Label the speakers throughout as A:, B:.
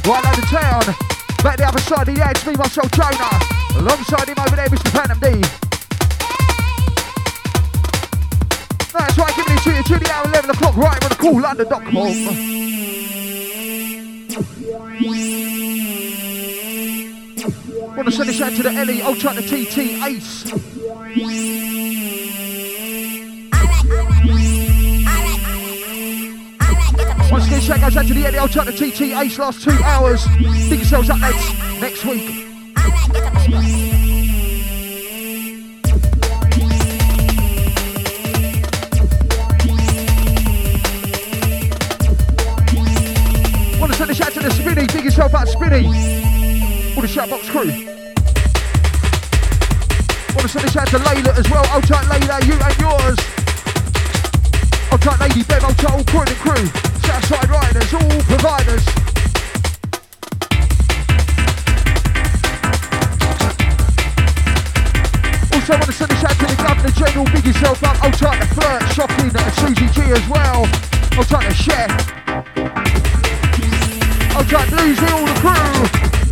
A: right out of town. Back the other side of the edge, me, myself, Jonah. Alongside him over there, Mr. Phantom D. That's right, giving it to you till the hour 11 o'clock, right on the CoolLondon.com. Want to send this out to the Ellie, Ultra the TT, Ace. Once again, shout goes out to the Eddie, Ultra the TT, Ace, last 2 hours. Dig yourselves up next week. Want to send a shout to the Spinny, dig yourself out, Spinny. All the Shoutbox crew. Want to send a shout to Layla as well. Ultra Layla, you and yours. Ultra Lady Bev, Ultra all crew and crew. Southside Riders, all providers. Also want to send a shout to the Governor General, big yourself up. Ultra the Flirt, Shocking, Susie G as well. Ultra the Chef. Ultra Blues, all the crew.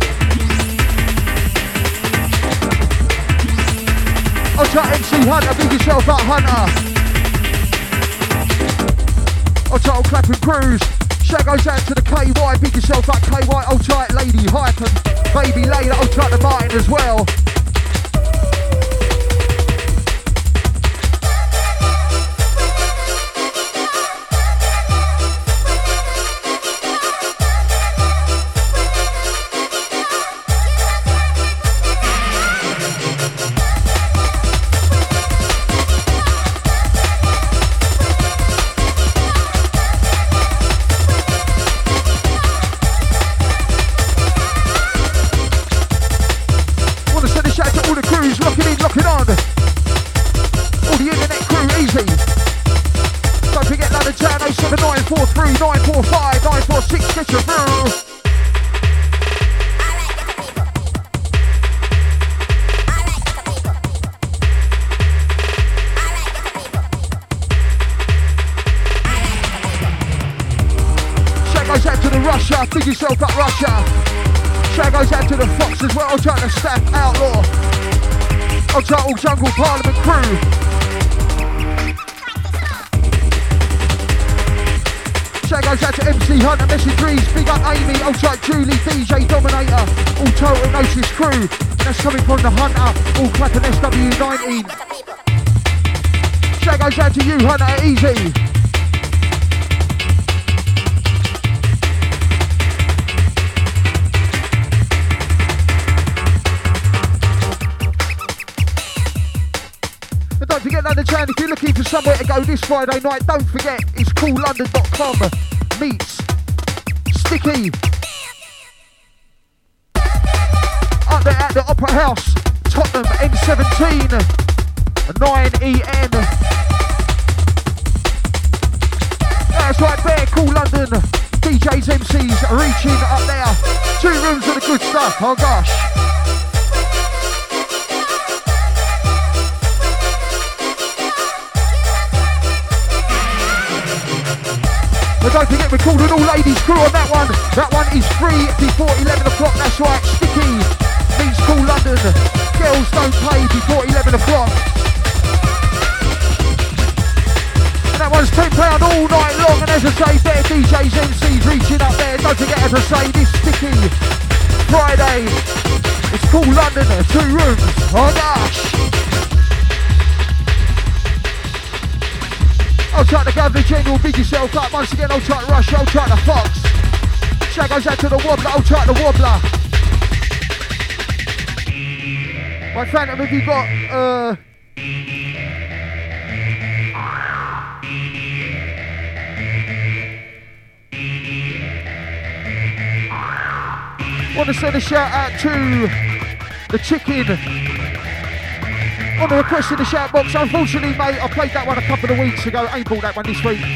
A: Ultra MC Hunter, big yourself up, Hunter. Ultra all clapping crews. Shout goes out to the KY, big yourself up, KY, Ultra Lady Hype and Baby Layla, Ultra the Martin as well. Big yourself up, Russia. Shout goes out to the Fox as well. Ultra the Staff Outlaw. Ultra all Jungle Parliament crew. Shout goes out to MC Hunter, Message Reeves, big up Amy, Ultra Julie, DJ Dominator, all Total Gnosis crew. And that's coming from the Hunter, all clapping SW19. Shout goes out to you, Hunter, easy. Don't forget London Town, if you're looking for somewhere to go this Friday night, don't forget it's CoolLondon.com meets Sticky. Up there at the Opera House, Tottenham, N17, 9EN. That's right there, Cool London, DJs, MCs reaching up there. 2 rooms of the good stuff, oh gosh. But don't forget we're calling all ladies crew on that one. That one is free before 11 o'clock, that's right. Sticky meets Cool London. Girls don't play before 11 o'clock. And that one's £10 all night long. And as I say, there DJs, MCs reaching up there. Don't forget, as I say, this Sticky Friday. It's Cool London, 2 rooms. Oh gosh. I'll try to Governor General, big yourself up. Once again, I'll try to Rush, I'll try to Fox. Shout goes out to the Wobbler, I'll try the Wobbler. My Phantom, have you got, want to send a shout out to the Chicken. On the request in the shout box, unfortunately, mate, I played that one a couple of weeks ago. Ain't bought that one this week.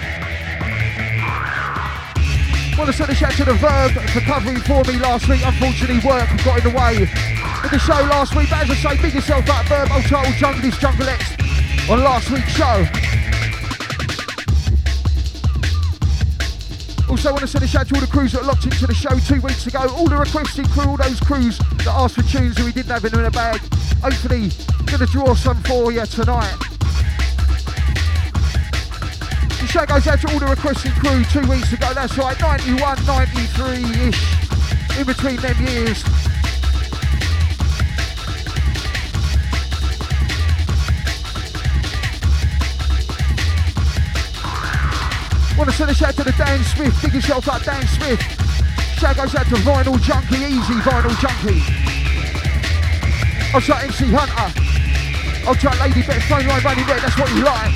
A: Want to send a shout to the Verb for covering for me last week. Unfortunately, work got in the way of the show last week. But as I say, big yourself up, Verb, Ultra Junglist, Junglettes on last week's show. Also want to send a shout to all the crews that locked into the show 2 weeks ago. All the requested crew, all those crews that asked for tunes that we didn't have in the bag. Hopefully, gonna draw some for you tonight. The show goes out to all the requested crew 2 weeks ago. That's right, 91, 93-ish, in between them years. Want to send a shout to the Dan Smith. Big yourself up, Dan Smith. Shout goes out to Vinyl Junkie, easy Vinyl Junkie. I'll try MC Hunter. I'll try Lady Beth, phone line running there, that's what you like.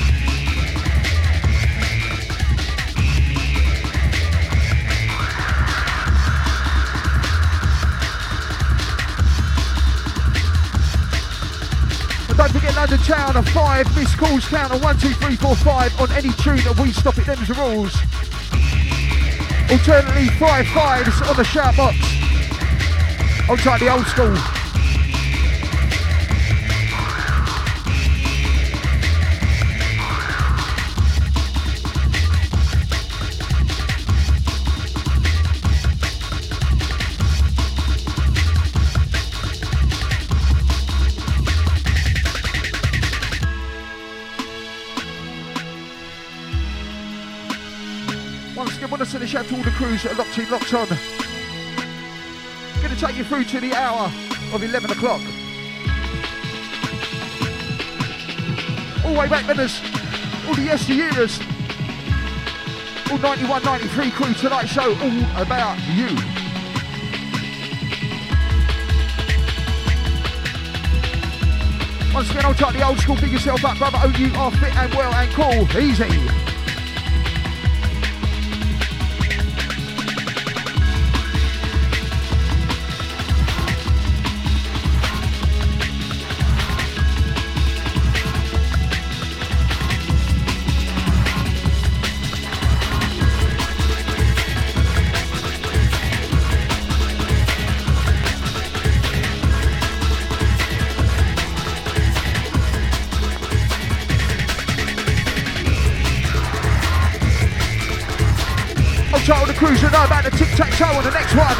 A: And don't forget London Town, a 5 missed calls count on 1, 2, 3, 4, 5 on any tune that we stop it, them's the rules. Alternately 5 5s on the shout box. I'll try the old school. To the shout to all the crews that are locked in, locked on. Gonna take you through to the hour of 11 o'clock. All the way back, winners, all the yesteryears, all 91, 93 crew tonight show, all about you. Once again, I'll take the old school, big yourself up, brother. Oh, you are fit and well and cool, easy. Shout out the crews that know about the tic-tac-toe on the next one.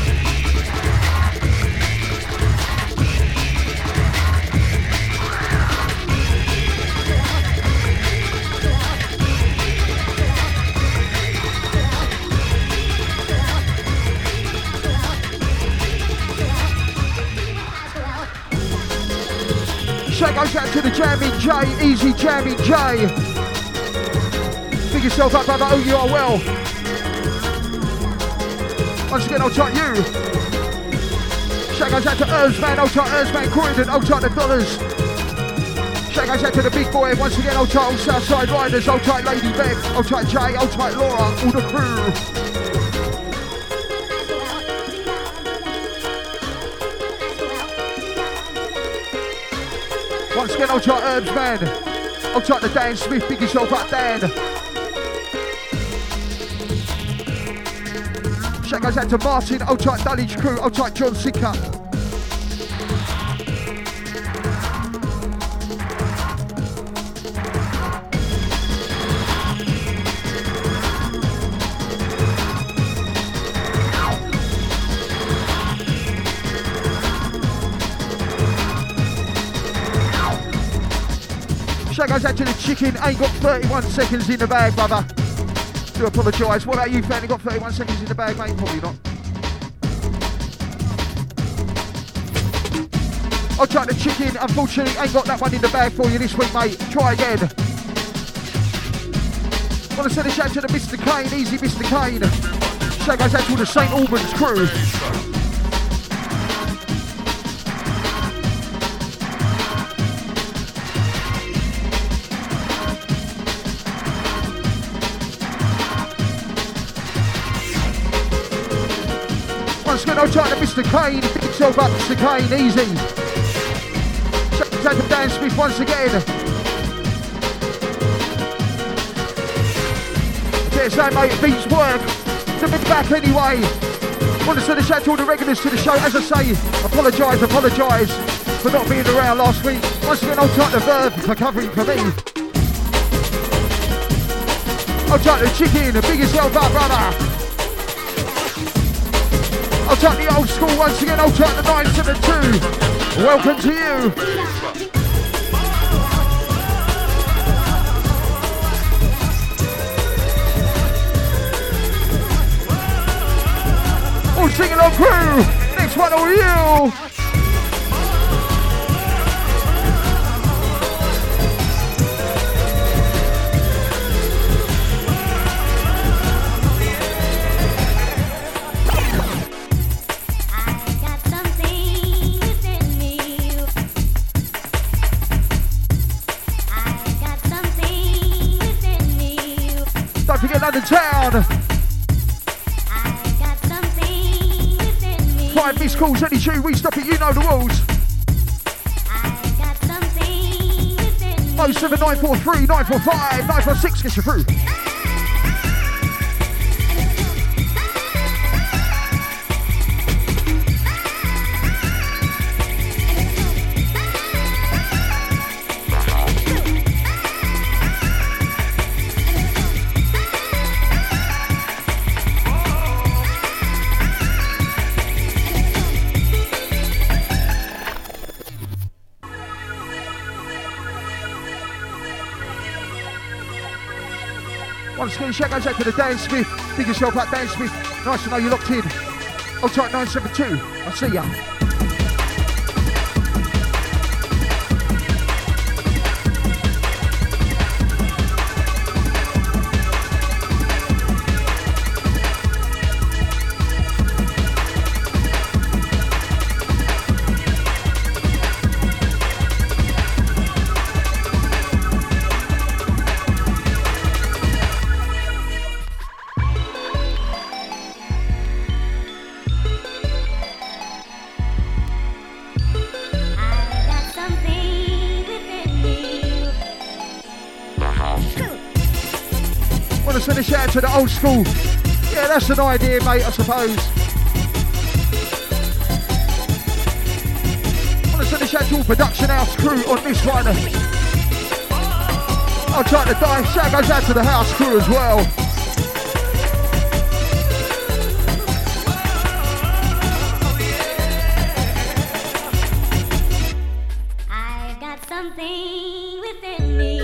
A: Shout goes out to the Jamming J, easy Jamming J. Pick yourself up, brother. Oh, you are well. Once again, I'll try you. Shout goes out to Erzman, I'll try Erzman Croydon, I'll try the Dollars. Shout goes out to the big boy. Once again, I'll try all Southside Riders, I'll try Lady Beth, I'll try Jay, I'll try Laura, all the crew. Once again, I'll try Erzman, I'll try the Dan Smith, big yourself up, Dan. Shout goes out to Martin, I'll try Dulwich crew, I'll try John Sicker. Shout goes out to the chicken, ain't got 31 seconds in the bag, brother. Do apologise. What about you, fan? You got 31 seconds in the bag, mate? Probably not. I'll try the chicken. Unfortunately, ain't got that one in the bag for you this week, mate. Try again. Want to send a shout to the Mr. Kane, easy Mr. Kane. Shout goes out to the St. Albans crew. Once again, I'll try to Mr. Kane. Pick yourself up, Mr. Kane, easy. Shout out to Dan Smith once again. Yes, mate, it beats work. To be back anyway. Want to send a shout to all the regulars to the show. As I say, apologise for not being around last week. Once again, I'll try the Verb for covering for me. I'll try the chicken. Big yourself up, brother. I'll take the old school once again. I'll take the 9 to the 2. Welcome to you. All singing on crew. Next one over you. Don't forget London Town. 5 missed calls, any tune, we stop it, you know the rules. 07943 945 946, get you through. Once again, shout goes out to the Dan Smith. Big yourself up, Dan Smith. Nice to know you're locked in. I'll type 972. I'll see ya. Send a shout out to the old school. Yeah, that's an idea, mate, I suppose. I want to send a shout out to all production house crew on this one. I'll try to die. Shout goes out to the house crew as well.
B: I've got something within me.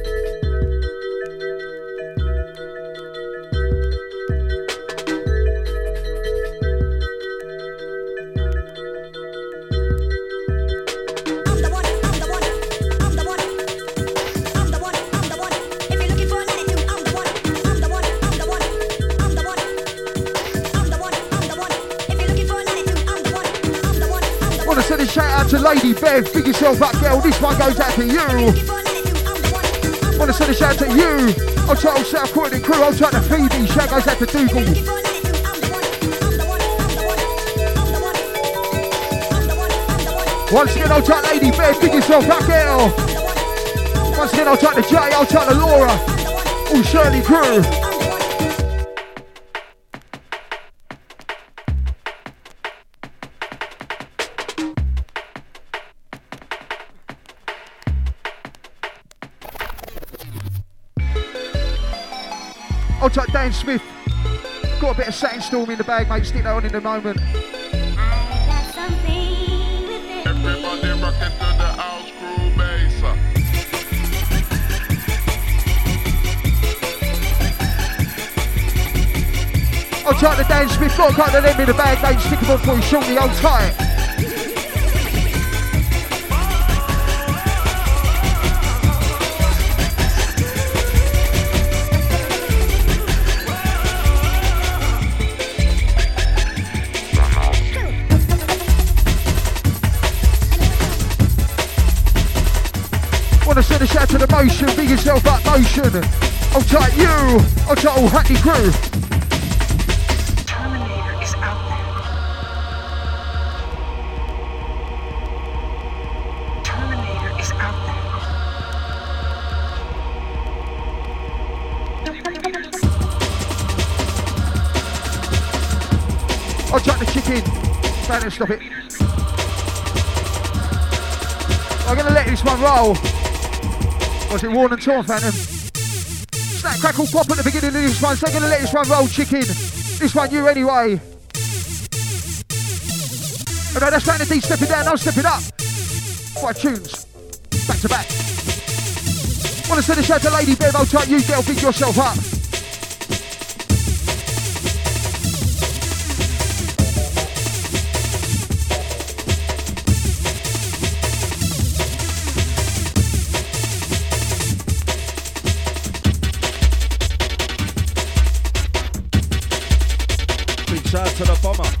A: Send a shout out to Lady Bev, big yourself up, girl. This one goes out to you. Want to send a shout out to you. I'll try to South Croydon crew. I'll try to Phoebe. Shout goes out to Dougal. Once again, I'll try Lady Bev, big yourself up, girl. Once again, I'll try to Jay. I'll try to Laura. All Shirley crew. I'll take Dan Smith. Got a bit of Sandstorm in the bag, mate. Stick that on in a moment.
B: I got something within
C: Everybody rockin' to the house crew bass.
A: I'll take the Dan Smith. Got a couple of them in the bag, mate. Stick them on for you shortly. Hold tight. Send a shout to the Motion, big yourself up, Motion. I'll take you, I'll take all Hackney crew.
D: Terminator is out there. Terminator is out there.
A: I'll take the chicken. Phantom, stop it. I'm gonna let this one roll. Was it Warren and Torn, Phantom? Snap, crackle, pop at the beginning of this one, so I'm going to let this one roll, chicken. This one, you anyway. But no, that's Planet D stepping down, I'm stepping up. 5 tunes, back to back. Want to send a shout to Lady Bev, I'll try you, girl, big yourself up.
E: Big shout to the bomber.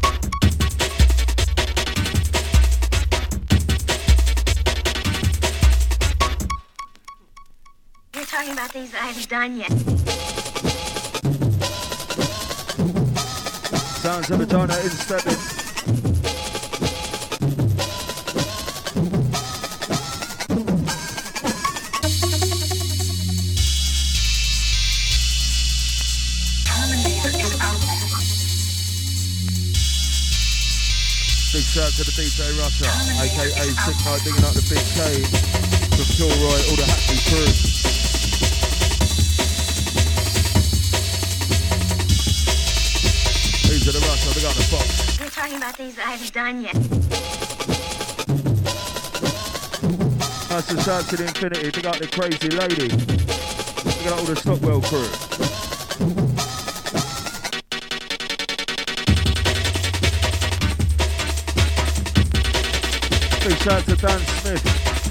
D: Talking about things that I haven't done yet.
E: Sounds of vagina in stepping.
D: Terminator is out there.
E: Big shout to the DJ Russia, aka Sick Night, digging up the Big K from Kilroy, all the Hackney crew. These are the Russia, they got the box.
D: We're talking about things that I haven't done yet.
E: Nice and shout to the Infinity, they got the Crazy Lady. They got all the Stockwell crew. Big shout to Dan Smith.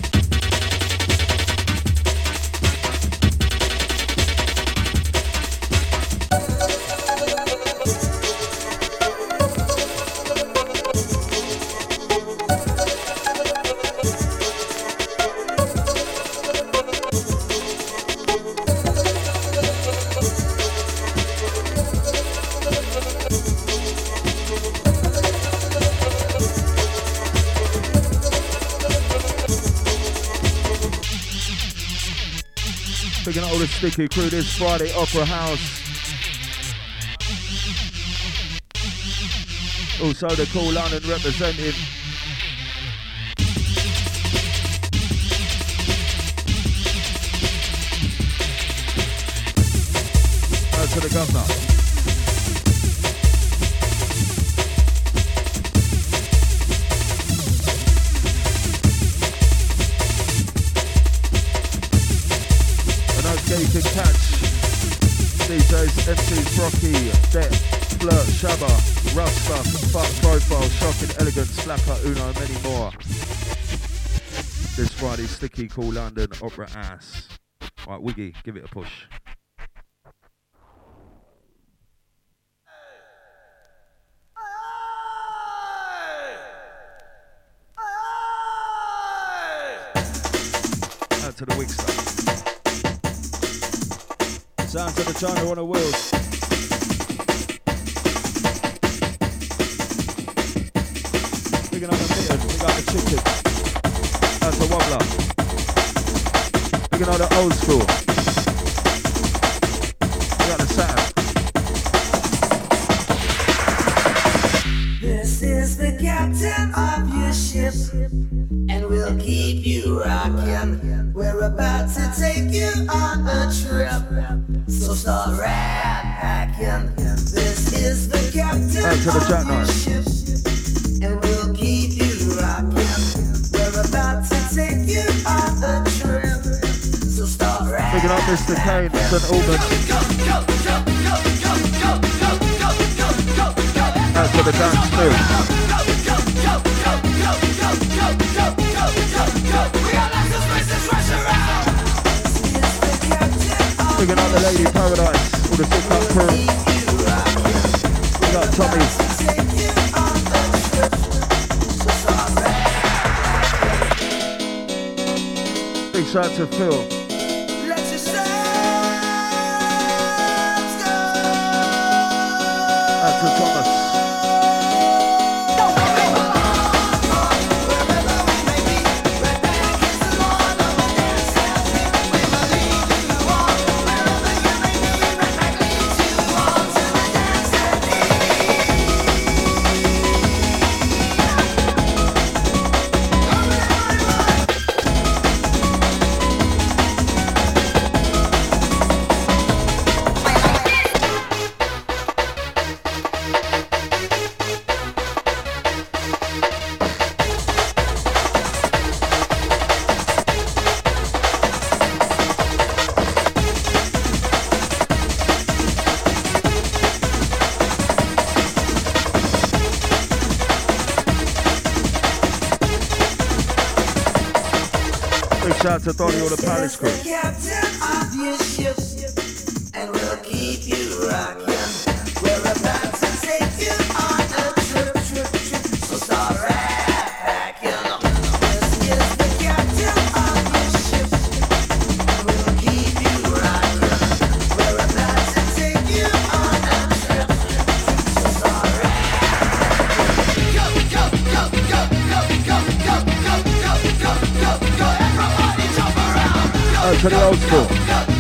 E: Picking up all the Sticky crew this Friday, Opera House. Also the Cool London representing. Out to the governor. You can catch DJs, MCs, Brocky, Det, Flirt, Shabba, Rough Stuff, Fuck Profile, Shocking Elegance, Slapper, Uno, and many more. This Friday, Sticky, Cool London, Opera Ass. Right, Wiggy, give it a push. Out to the Wigster. Sounds of the China on the wheels. Picking up the mittens, we got the chicken. That's a wobbler. Picking up the old school. We got the Saturn.
F: This is the captain of your ship, and we'll keep you rocking. We're about to take you on a trip, so start rat packing. This is the captain
E: Out to the Jack
F: of your
E: Knight.
F: ship, and we'll keep you rocking. We're about to take you on a trip, so start rat
E: Picking up Mr. Kane, St. Albans. Out to the dance too. Picking up the Lady Paradise, all the Sick Up crew. We got Tommy. Big shout to Phil. Out to Thomas. Shout out to Donny or the Palace crew.
F: The captain of your ship, and we'll keep you rocking. We're about to take you on a trip. So start packing. This is the captain of your ship, and we'll keep you rocking. We're about to take you on a trip. So start packing. Go, go, go, go, go, go, go, go, go, go, go, go. Everybody jump around.
E: Out to the old school.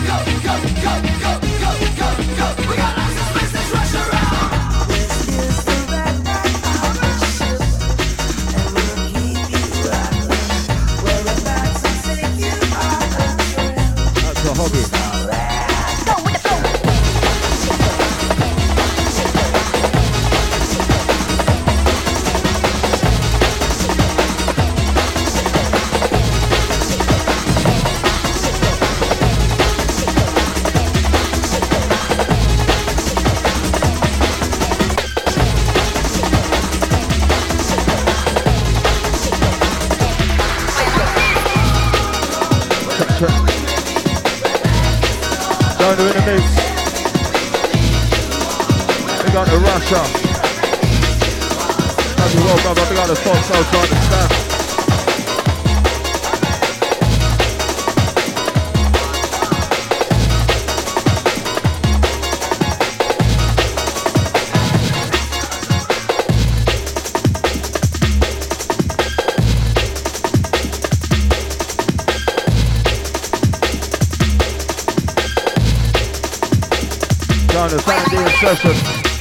E: Diner in the mix. We got the Russia. As well, brother. We got the Fox outside the staff. On the Saturday session.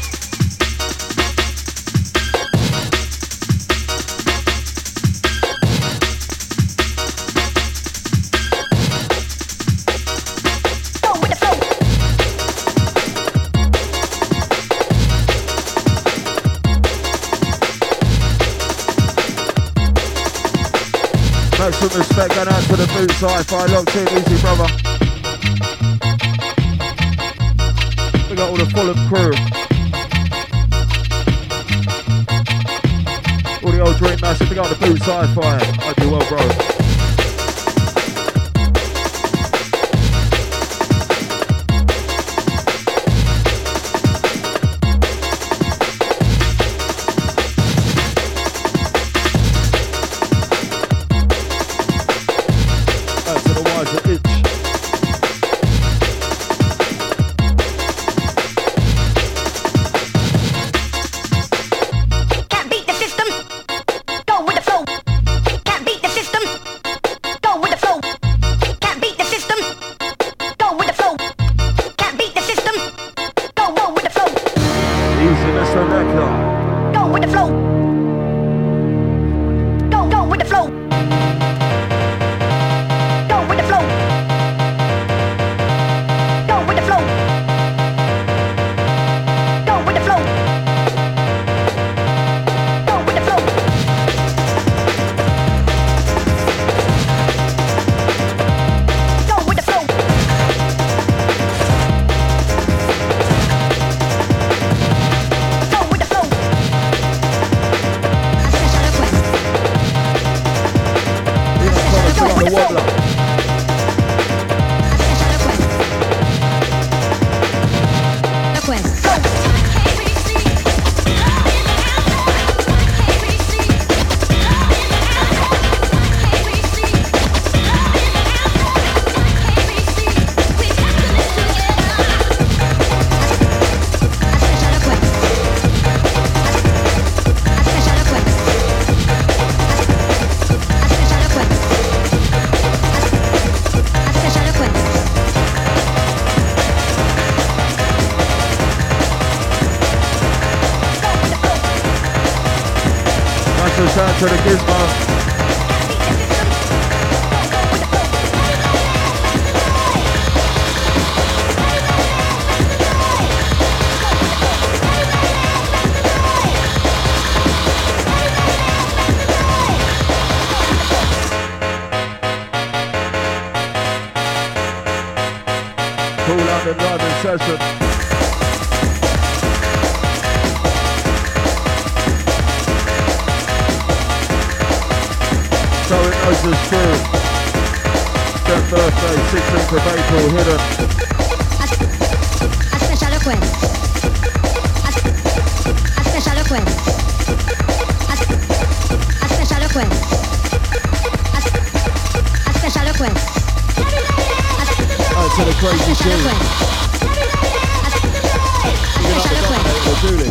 E: Maximum respect going out to the Boots Hi-Fi. Locked in, easy brother. We got all the Fulham crew. All the old Dream Massive. We got the Boots Hi-Fi. Hope you're well, bro. Back to the Wiser Itch. Shout out to the Gizmo. Cool out the driving session. So it knows it's true. 10th birthday, 16th of April, Hidden.
G: A special request. A special request. A special request. A special request.
E: Out to the crazy
G: Special
E: G.
G: request.
E: You're
G: Special
E: not
G: request.
E: the Julie.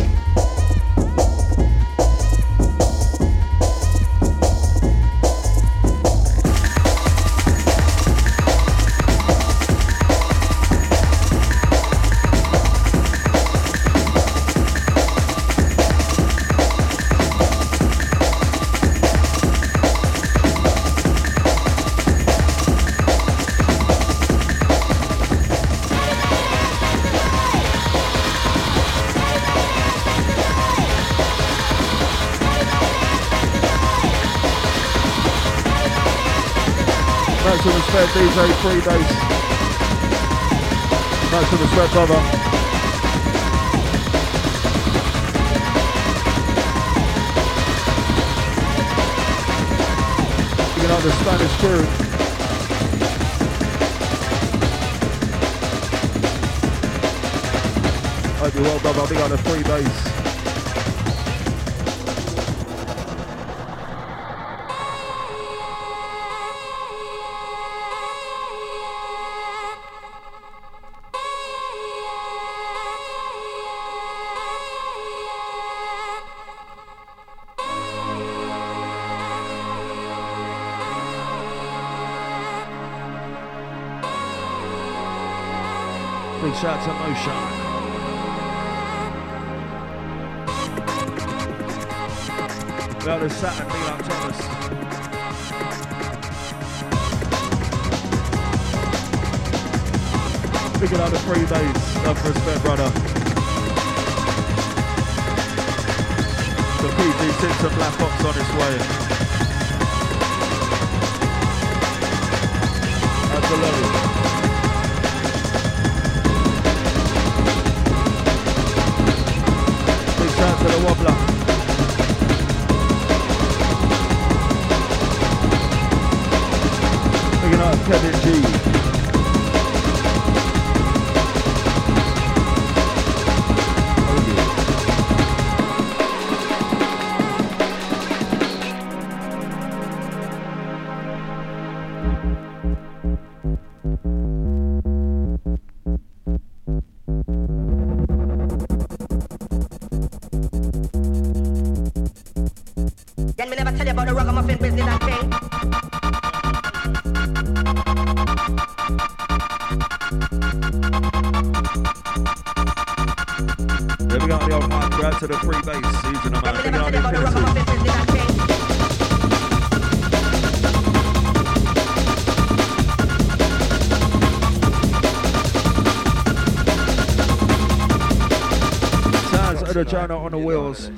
E: Maximum respect, DJ, 3 days. Maximum respect, brother. Picking up the Spanish crew. Hope you're well, brother. Big on the 3 days. Big shout to Motion. Well, there's Saturn, big up Thomas. Picking up the 3 days. Love and respect, brother. The PG Simpson Black Ops on its way. Absolutely. Shout to the Wobbler. Picking up Kevin G. Oh yeah.
H: Then me never tell you about the ragamuffin business and thing.
E: There we go, the old mic grab to the 3 bass. Using them out.
H: Then me never tell you about the ragamuffin business and thing.
E: Sounds of the Jonah on the wheels.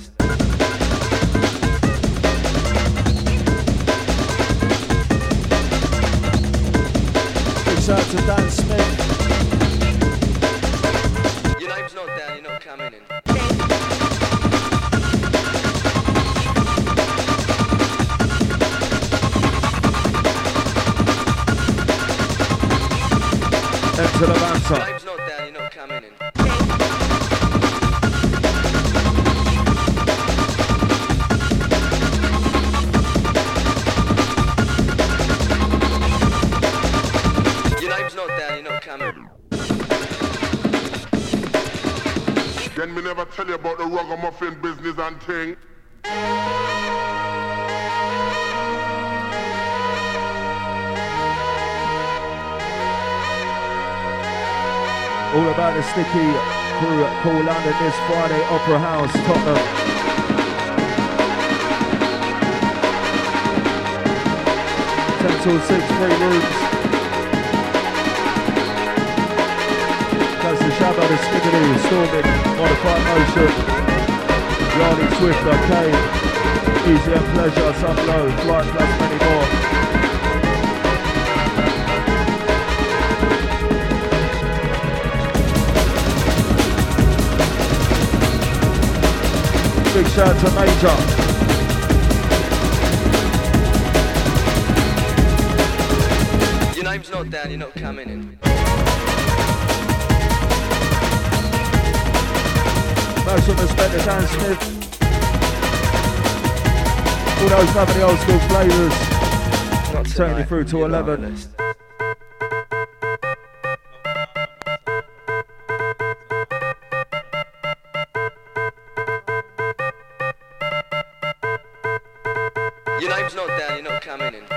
E: Shout out to Dan Smith.
I: Your name's not down, you're not coming in.
E: Enter the banter.
I: Your name's not down, you're not coming in.
C: Then me never tell you about the ragamuffin business and thing.
E: All about the sticky crew at Cool London this Friday, Opera House, Tottenham. 10 till 6, 3 rooms. That's the Shabba, the Skiggity, Storming, Modified Motion, Yardy Swift, Arcade, Easy and Pleasure, Some Low, Flight Plus, many more. Big shout to Major.
I: Your Your name's not down, you're not coming in.
E: Most of us spent the Dan Smith. All those lovely old school flavours. Taking you through to 11.
I: Your name's not down, you're not coming in.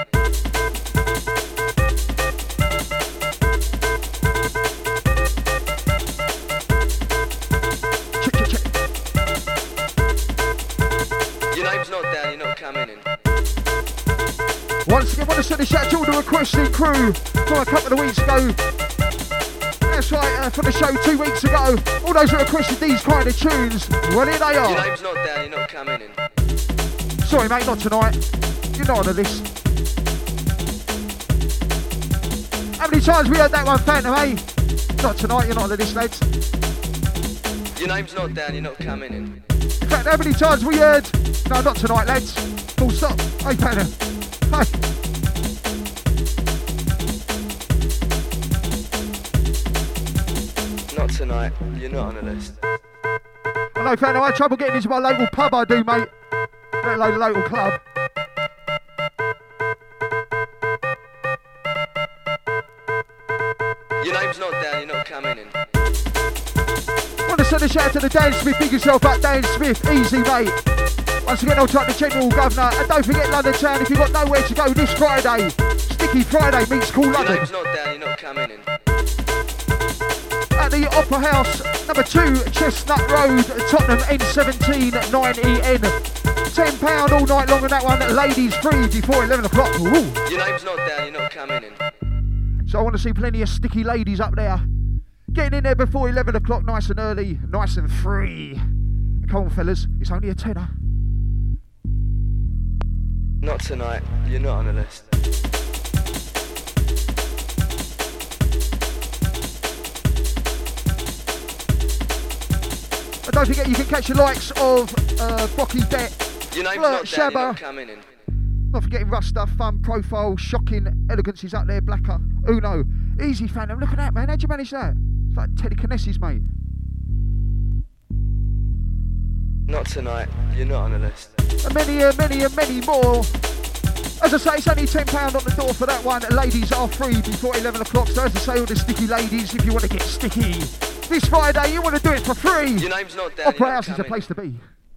I: Your name's not down, you're not coming in.
A: Once again, want to send a shout to all the requesting crew from a couple of weeks ago. That's right, for the show 2 weeks ago. All those who requested these kind of tunes, well, here they
I: Your
A: are.
I: name's not down, you're not coming in.
A: Sorry, mate, not tonight. You're not on this. How many times we heard that one, Phantom, eh? Not tonight, you're not on this, lads.
I: Your name's not down, you're not coming in.
A: In fact, how many times we heard, no, not tonight, lads. Full stop. Hey, Phantom. Hey.
I: Not tonight, you're not on the list.
A: I know, Phantom, I had trouble getting into my local pub, I do, mate. Let alone a local club.
I: Your name's not down, you're not coming in.
A: Want to send a shout out to the Dan Smith. Big yourself up, Dan Smith. Easy, mate. Once again, I'll take the General Governor. And don't forget London Town if you've got nowhere to go this Friday. Sticky Friday meets Cool
I: Your
A: London.
I: name's not down, you're not coming in.
A: At the Opera House, number 2, Chestnut Road, Tottenham, N17 9EN. £10 all night long on that one. Ladies free before 11 o'clock. Ooh.
I: Your name's not down, you're not coming in.
A: So I want to see plenty of sticky ladies up there. Getting in there before 11 o'clock, nice and early, nice and free. Come on, fellas, it's only a tenner.
I: Not tonight, you're not on the list.
A: And don't forget you can catch the likes of Brocky Bet,
I: Your name's
A: Flirt,
I: not down, you're
A: Shabba.
I: not coming in.
A: Not forgetting Rough Stuff, Fun, Profile, Shocking, Elegance is up there, Blacker, Uno. Easy, Phantom, look at that, man, how'd you manage that? It's like telekinesis, mate.
I: Not tonight, you're not on the list.
A: And many more. As I say, it's only £10 on the door for that one. Ladies are free before 11 o'clock. So as I say, all the sticky ladies, if you want to get sticky this Friday, you want to do it for free.
I: Your name's not down,
A: Opera
I: you're
A: House
I: not
A: is the
I: coming
A: place to be.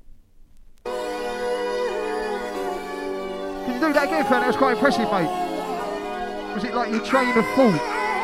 A: Can you do that again, Fran? That was quite impressive, mate. Was it like your train of thought?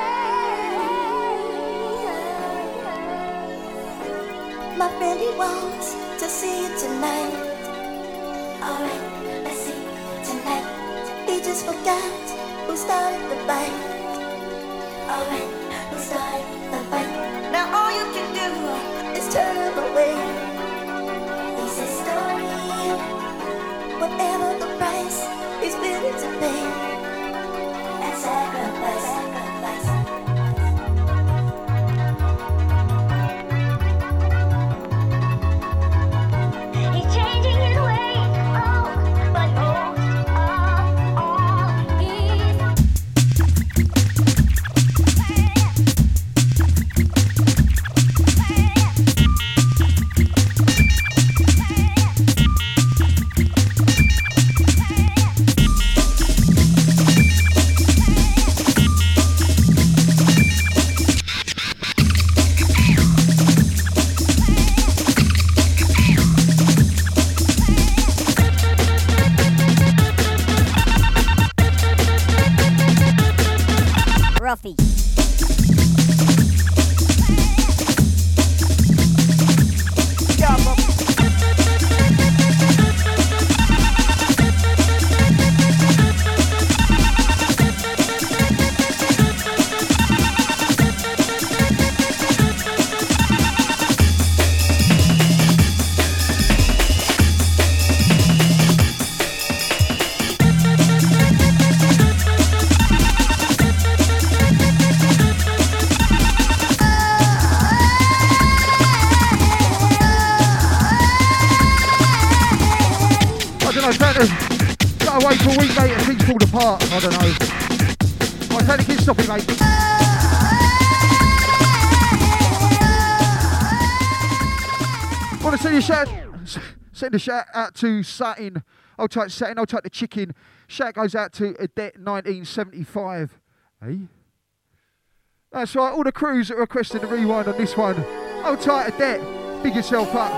J: My friend, he wants to see you tonight. Alright, let's see tonight. He just forgot who started the fight. Alright, who started the fight. Now all you can do is turn him away. He's his story. Whatever the price he's willing to pay. And sacrifice.
B: He's changing his ways, oh, but most of all, he's
G: Ruffy.
A: I don't know, Phantom. Gotta wait for a week, mate, and things fall apart. I don't know. I Tony, keep stopping, mate. Want to send a shout out to Satin. I'll type Satin, I'll type the chicken. Shout goes out to Adet 1975. Hey? That's right, all the crews that requested the rewind on this one. I'll type Adet. Big yourself up.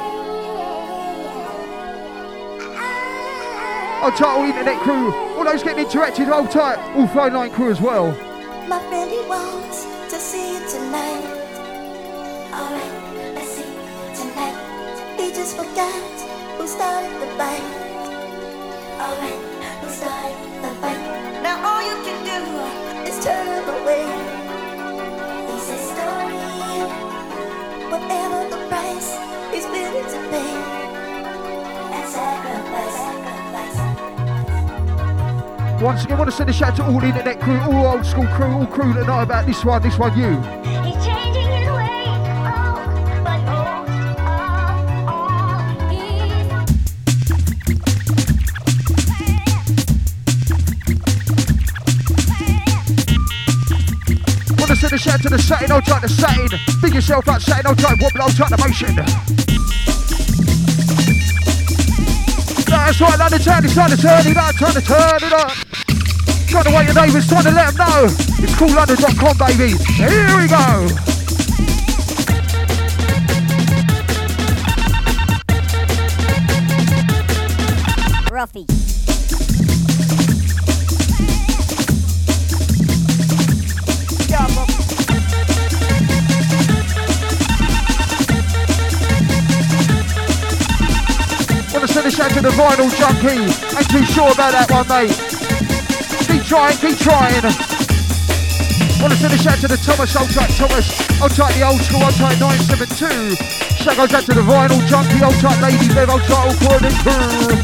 A: I'll type all internet crew. All those getting interactive, hold tight. All phone line crew as well.
J: My friend, he wants to see you tonight. Alright, let's see tonight. He just forgot who started the fight. Alright, who started the fight. Now all you can do is turn away. He says story, whatever the price he's willing to pay. And sacrifice.
A: Once again, I want to send a shout to all the internet crew, all old school crew, all crew that know about this one you.
B: He's changing his way, oh, but
A: want to send a shout to the Satin, I'll type the Satin. Big yourself up, Satin, I'll type wobble, I'll type the motion. That's right, London Town, it's time to turn it up, time to turn it up. Trying to wake your neighbours, trying to let them know. It's coollondon.com, baby. Here we go.
G: Ruffy.
A: Want to send a shout to the Vinyl Junkie. Ain't too sure about that one, mate. Keep trying, keep trying. Want to send a shout to the Thomas, I'll type Thomas. I'll type the old school, I'll type 972. Shout goes out to the Vinyl Junkie, I'll type Lady Bev, I'll type all Coordinate Crew.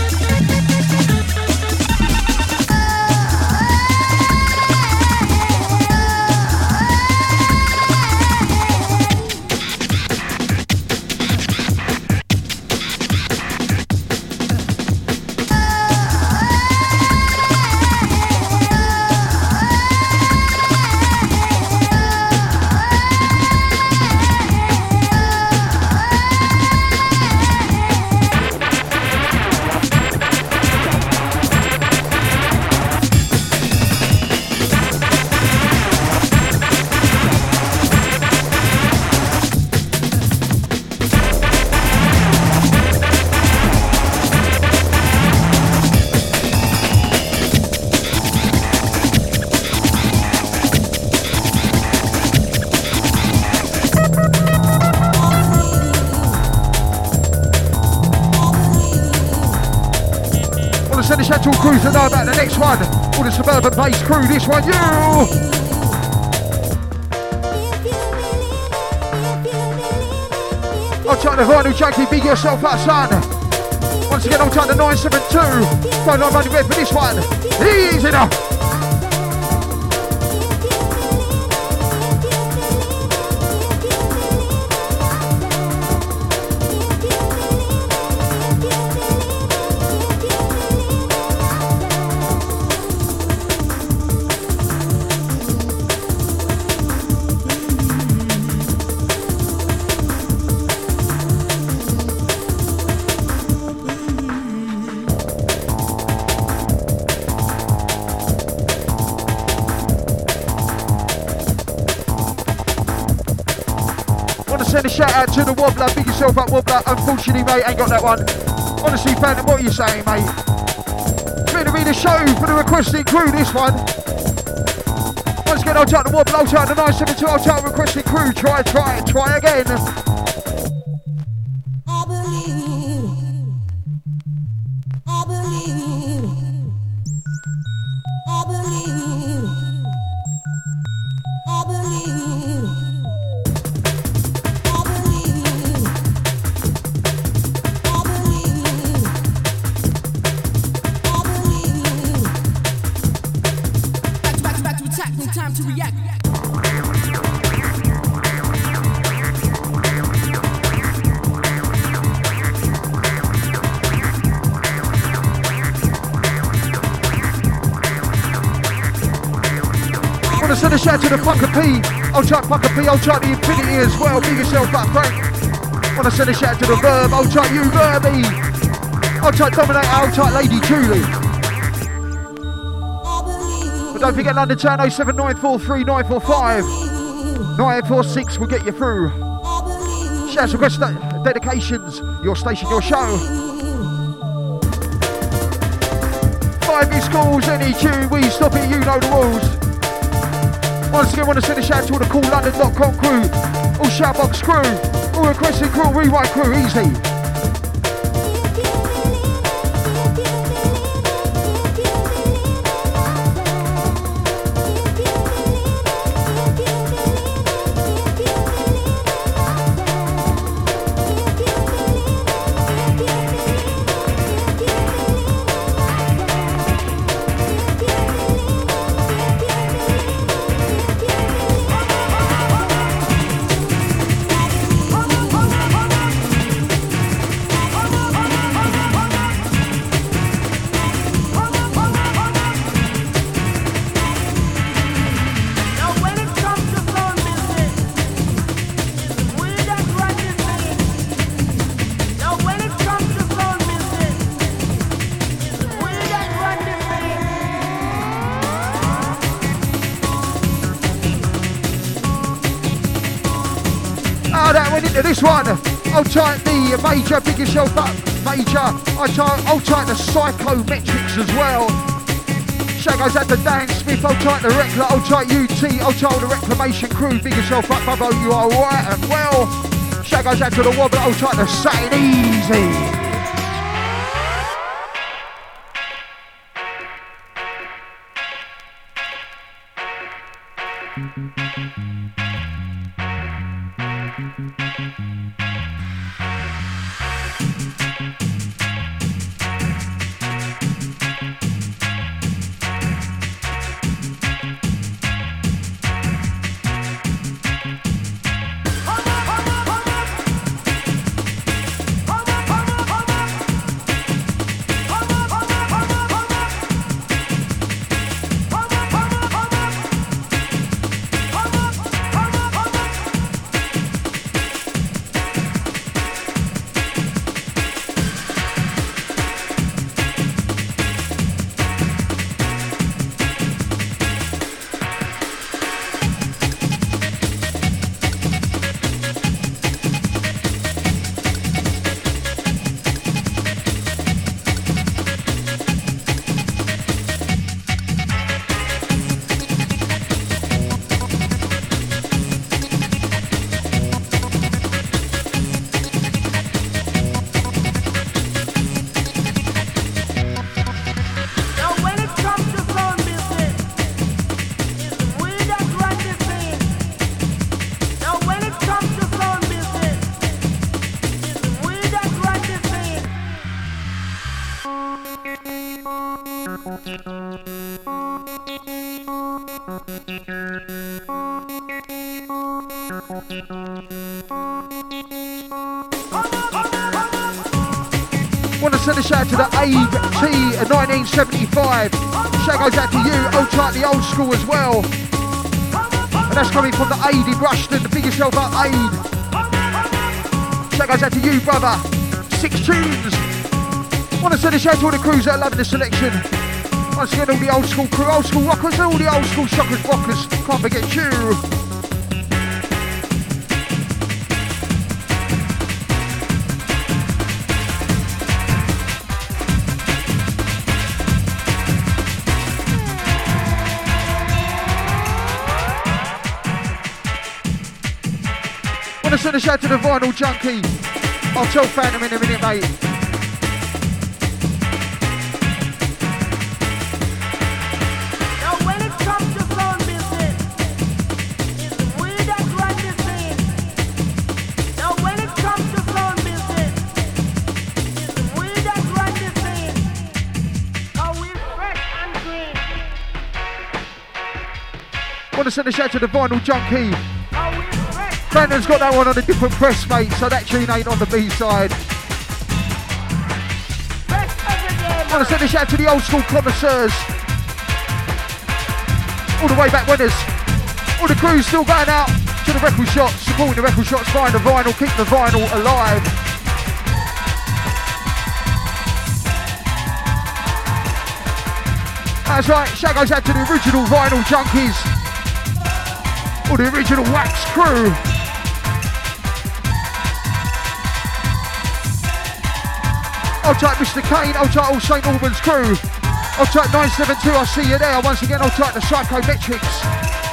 A: Central crews to know about the next one. All the suburban based crew, this one, you! I'll try the Vinyl Junkie, big yourself up, son. Once again, I'll try the 972. Phone line running red for this one. Easy enough. Send a shout out to the Wobbler, big yourself up Wobbler. Unfortunately, mate, ain't got that one. Honestly, Phantom, what are you saying, mate? It's going to be the show for the requesting crew, this one. Once again, I'll take the Wobbler, I'll take the 972, I'll take the requesting crew. Try again.
F: I believe.
K: Time to react.
A: send a shout to the Fucker P. I'll try Fucker P, I'll try the Infinity as well. Big yourself up, Frank. Wanna send a shout to the Verb, I'll try you, Verby. I'll try Dominator, I'll try Lady Julie. But don't forget London Town 07943 945 9846 will get you through. Shouts, requests, dedications, your station, your show. 5 missed calls, any tune, we stop it, you know the rules. Once again, want to send a shout to all the CoolLondon.com crew, all Shoutbox crew, all requesting crew, rewrite crew, easy. This one, I'll try the Major, big yourself up, Major. I'll try the Psychometrics as well. Shout goes out to Dan Smith, I'll try the Recla, I'll try UT, I'll try the Reclamation crew, big yourself up, Bubbo, you are right and well. Shout goes out to the Wobble, I'll try the Satin Easy. Want to send a shout to the Aid T 1975. Shout goes out to you, I'll try the old school as well. And that's coming from the Aid in Rushton, the big yourself up Aid. Shout goes out to you, brother. 6 tunes. Want to send a shout to all the crews that love the selection. Once again, all the old school crew, old school rockers, all the old school shockers, rockers. Can't forget you. Want to send a shout to the Vinyl Junkie. I'll tell Phantom in a minute, mate. Want to send a shout to the Vinyl Junkie. Brandon's got that one on a different press, mate, so that tune ain't on the B-side. Want to send a shout to the old school connoisseurs. All the way back winners. All the crew's still going out to the record shops, supporting the record shops, buying the vinyl, keep the vinyl alive. That's right, shout goes out to the original vinyl junkies. All the original Wax crew. I'll take Mr. Kane, I'll take all St. Albans crew. I'll take 972, I'll see you there. Once again, I'll take the Psychometrics.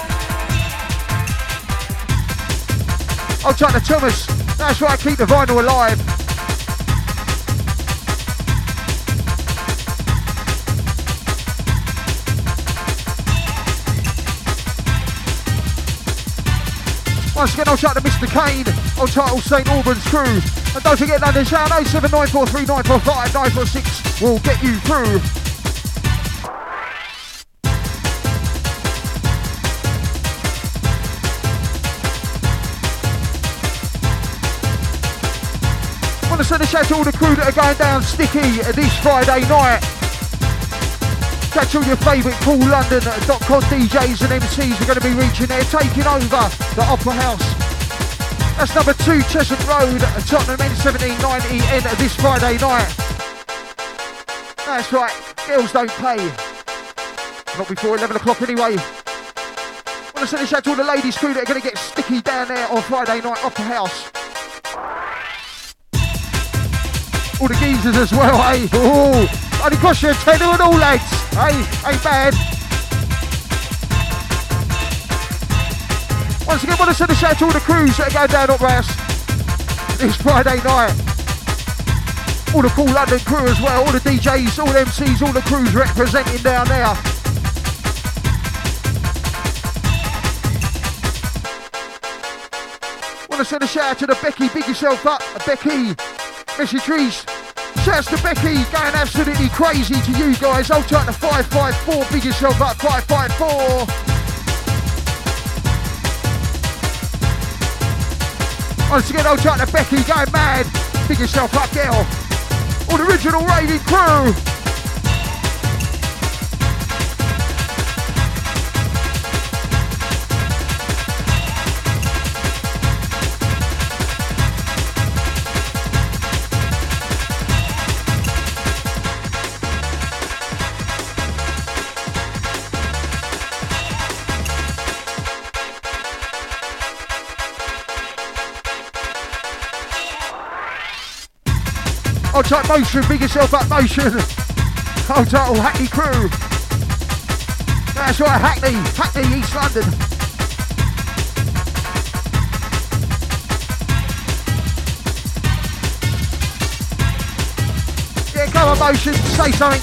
A: I'll take the Thomas. That's right, keep the vinyl alive. Once again, I'll shout to Mr. Kane, I'll title St. Albans crew. And don't forget London shout 07943 945 946 will get you through. Want to send a shout to all the crew that are going down Sticky this Friday night. Catch all your favourite CoolLondon.com DJs and MCs are going to be reaching there, taking over the Opera House. That's number 2 Cheshunt Road, Tottenham N1790N this Friday night. That's right, girls don't pay. Not before 11 o'clock anyway. Want to send a shout to all the ladies crew that are going to get sticky down there on Friday night, Opera House. All the geezers as well, eh? Ooh, only cost you a tenner and all, lads. Hey, ain't bad. Once again, want to send a shout to all the crews that are going down Opera House this Friday night. All the Cool London crew as well, all the DJs, all the MCs, all the crews representing down there. Want to send a shout to the Becky, big yourself up, Becky, Message Reese. Shouts to Becky, going absolutely crazy to you guys. I'll take the 554, big yourself up, 554. Once again, I'll take the Becky, going mad, big yourself up, girl. All the original raving crew. I'll take Motion, big yourself up, Motion. I'll take all Hackney crew. That's right, Hackney, East London. Yeah, come on, Motion, say something.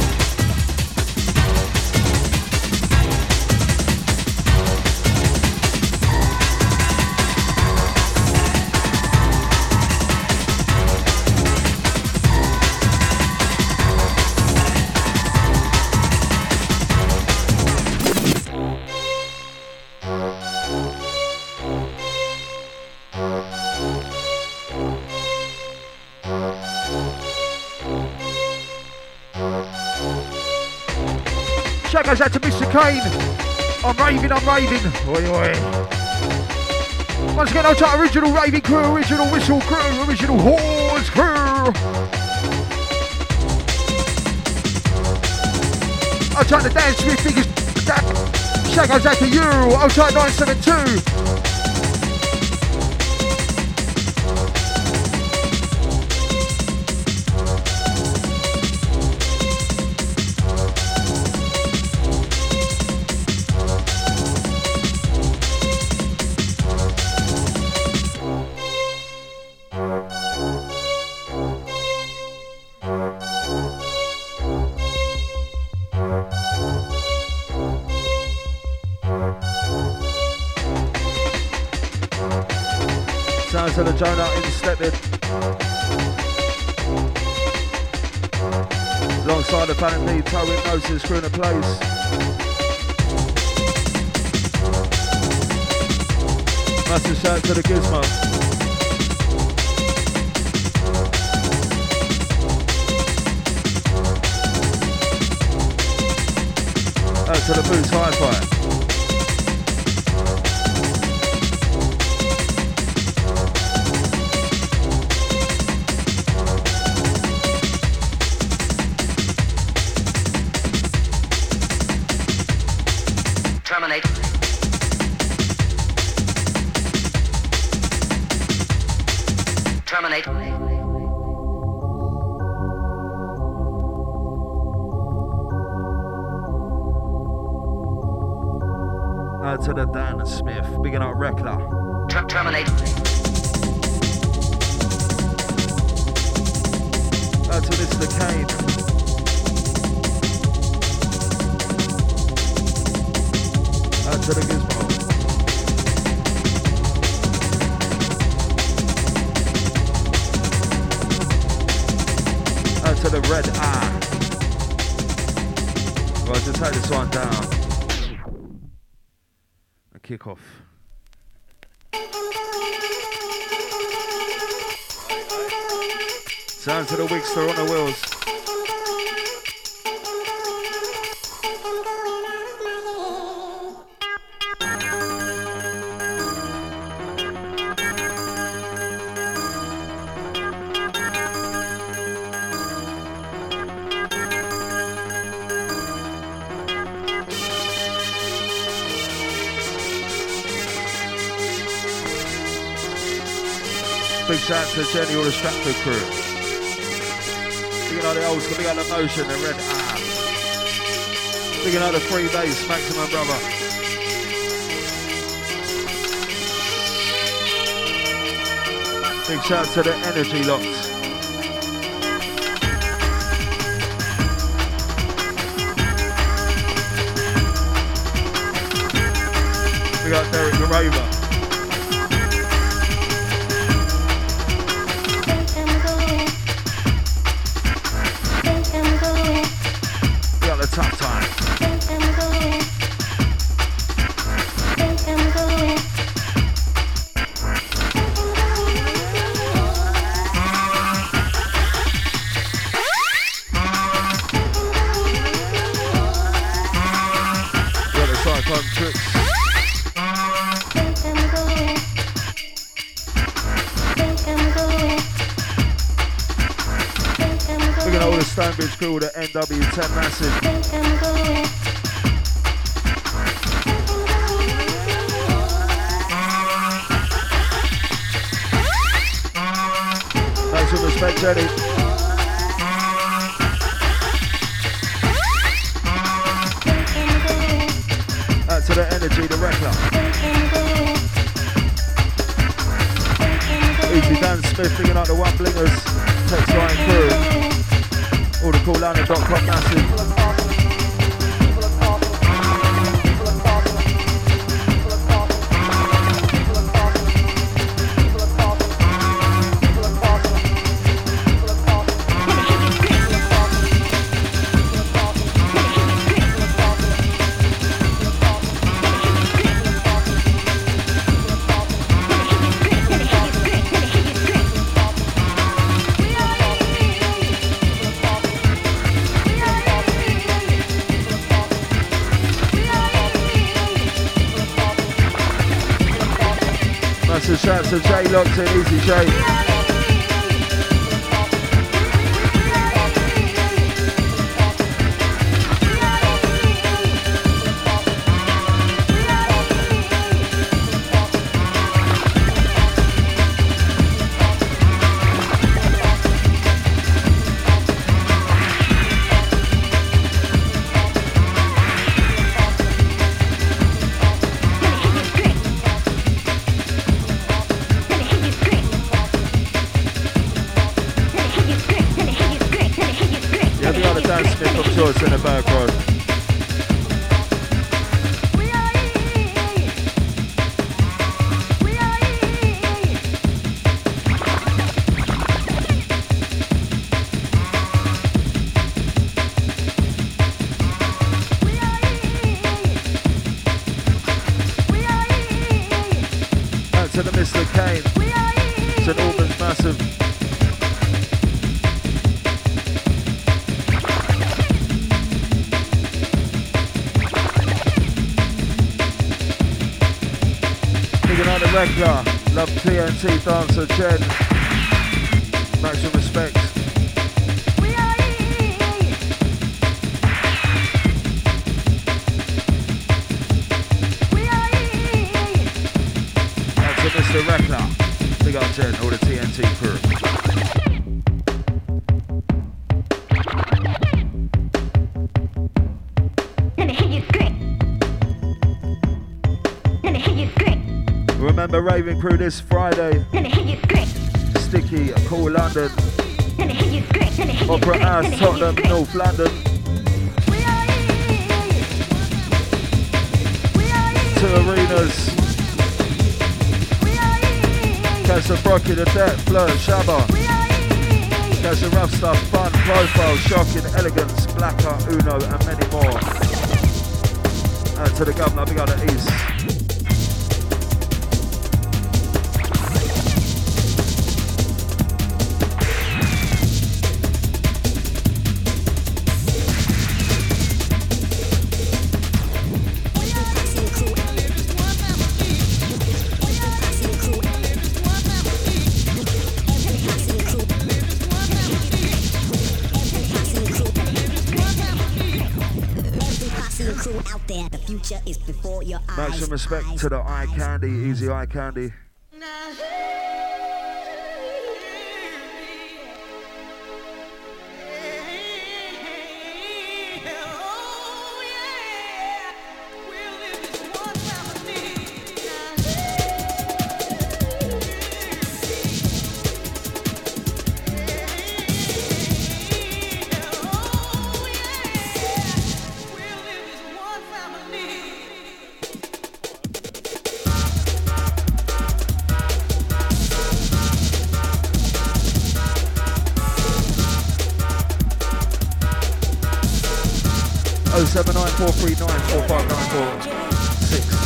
A: Shout goes out to Mr. Kane. I'm raving. Oi, oi. Once again, I'll take original raving crew, original whistle crew, original horns crew. I'll take the Dan Smith, biggest that. Shout goes out to you. I'll take 972. To the Jonah in Stepford. Alongside the Planet B, Toe Hypnosis, crew in the place. Massive shout to the Gizmo. Out to the Boots Hi-Fi.
H: Terminate. Terminate.
E: Out to the Dan Smith, bigging up Rekla.
H: Terminate.
E: Out to Mr. Kane. Out to the Gizmo. Out to the Red Eye. Right, just take this one down. And kick off. Sound to the Wigster on the wheels. Big shout out to Jenny, all the Stratford crew. Big out the old school, big out the Motion, the Red Eye. Big out the Free Bass, Maximum Brother. Big shout out to the Energy Lots. Big out Derek the Raver. Tough time. Got the Cyclone tricks. Look at all the Stonebridge crew, the NW10 Massive. Thanks for respect, Jenny. Out to the Energy, the Rekla. Easy Dan Smith, picking up the One Blingers. Text line through. All the coolliner.com massive. Shouts to Jay locked in, easy Jay. It's in the back road. Out to the Mr. Kane. St. Albans Massive. Rekla, love TNT dancer Jen, maximum respect. MC crew. Remember Raving Crew this Friday. Sticky, Cool London. Opera House, Tottenham, North London. 2 arenas. Catch the Brocky, the Debt, Flirt, Shabba. Catch the Rough Stuff, Fun, Profile, Shocking, Elegance, Blacker, Uno, and many more. And to the Governor, big up the East. Maximum respect to the Eye Candy, Easy Eye Candy. Oh 07943945946.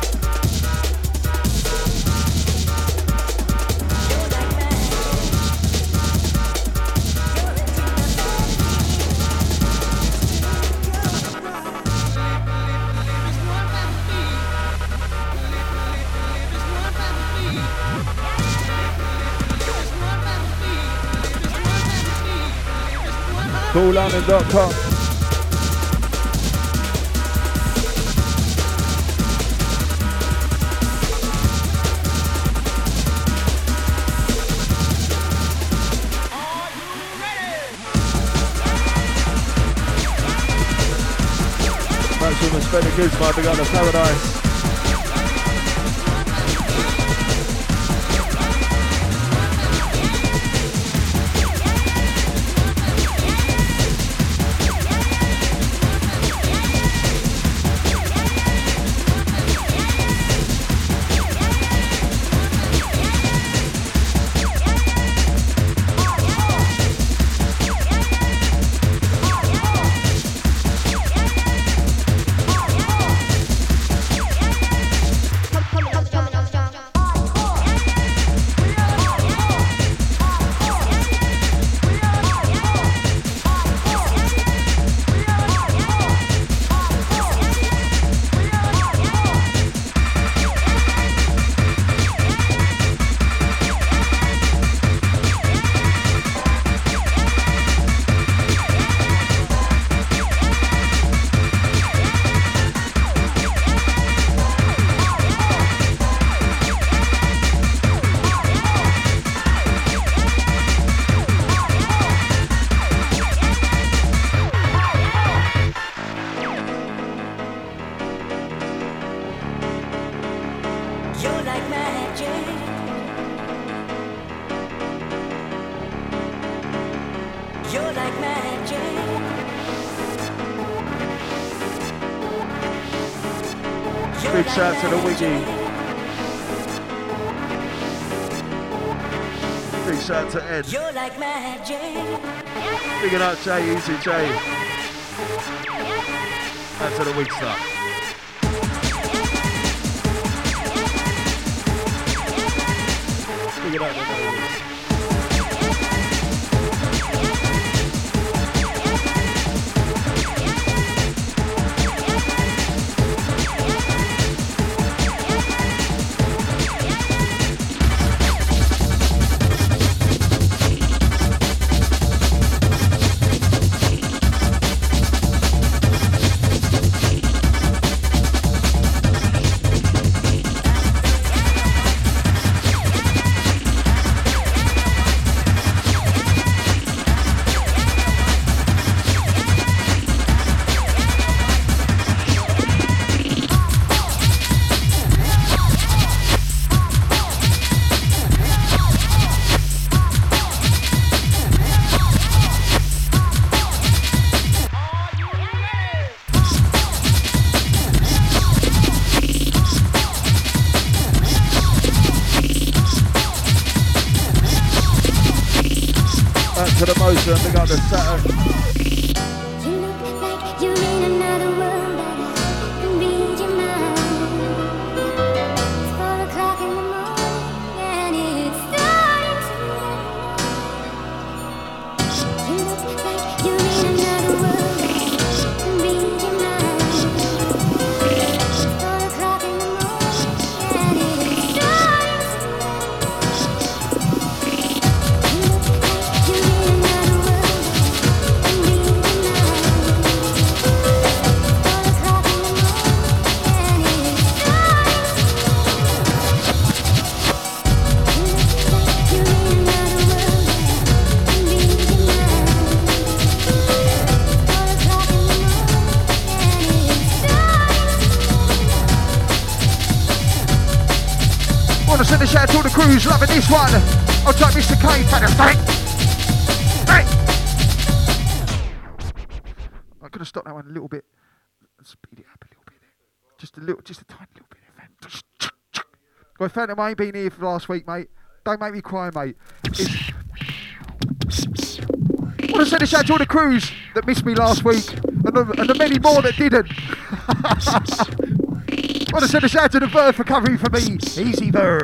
E: CoolLondon.com. Maximum respect to Goose, my big up the Paradise. Big shout out to the Wiggy. Big shout out to Ed.
F: You're like magic.
E: Big it up, Jay, Easy Jay. And to the Wig Star. Big it up, Motion, big up the Saturn.
J: You look like you're in another world, but I can read your mind. It's 4 o'clock in the morning, and it's starting to rain. You look like you're in another world, but I can read your mind. It's 4 o'clock in the morning, and it's starting to rain. You look like you're in another world, but I can read your mind.
A: Want to send a shout out to all the crews loving this one. I'll take Mr. K, fantastic. Hey! I'm going to stop that one a little bit and speed it up a little bit. Just a tiny little bit. Well, Phantom, I ain't been here for last week, mate. Don't make me cry, mate. Want to send a shout out to all the crews that missed me last week and the many more that didn't. Want to send a shout out to the Verb for covering for me. Easy Verb.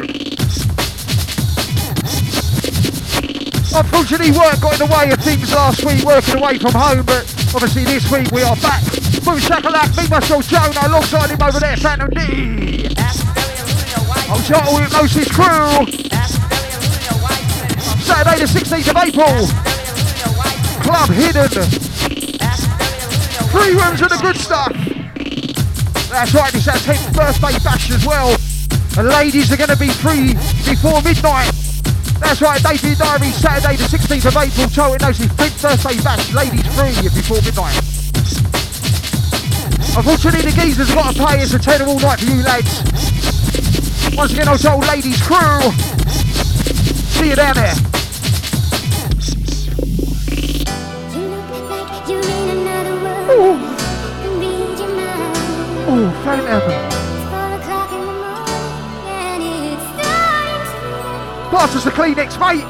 A: Unfortunately, work got in the way of things last week, working away from home, but obviously this week we are back. Boom Shakalak, me, myself, Jonah, alongside him over there, Phantom D. I'm Charlie with Moses Crew. Saturday the 16th of April. Club Hidden. 3 rooms of the good stuff. That's right, it's our 10th birthday bash as well. And ladies are going to be free before midnight. That's right, day for your diary, Saturday the 16th of April. Charlie knows his 10th birthday bash. Ladies free before midnight. Unfortunately, the geezers have got to pay. It's a tenner all night for you lads. Once again, I'll tell ladies crew. See you down there. Ooh. Oh, Phantom. Pass us the Kleenex, mate.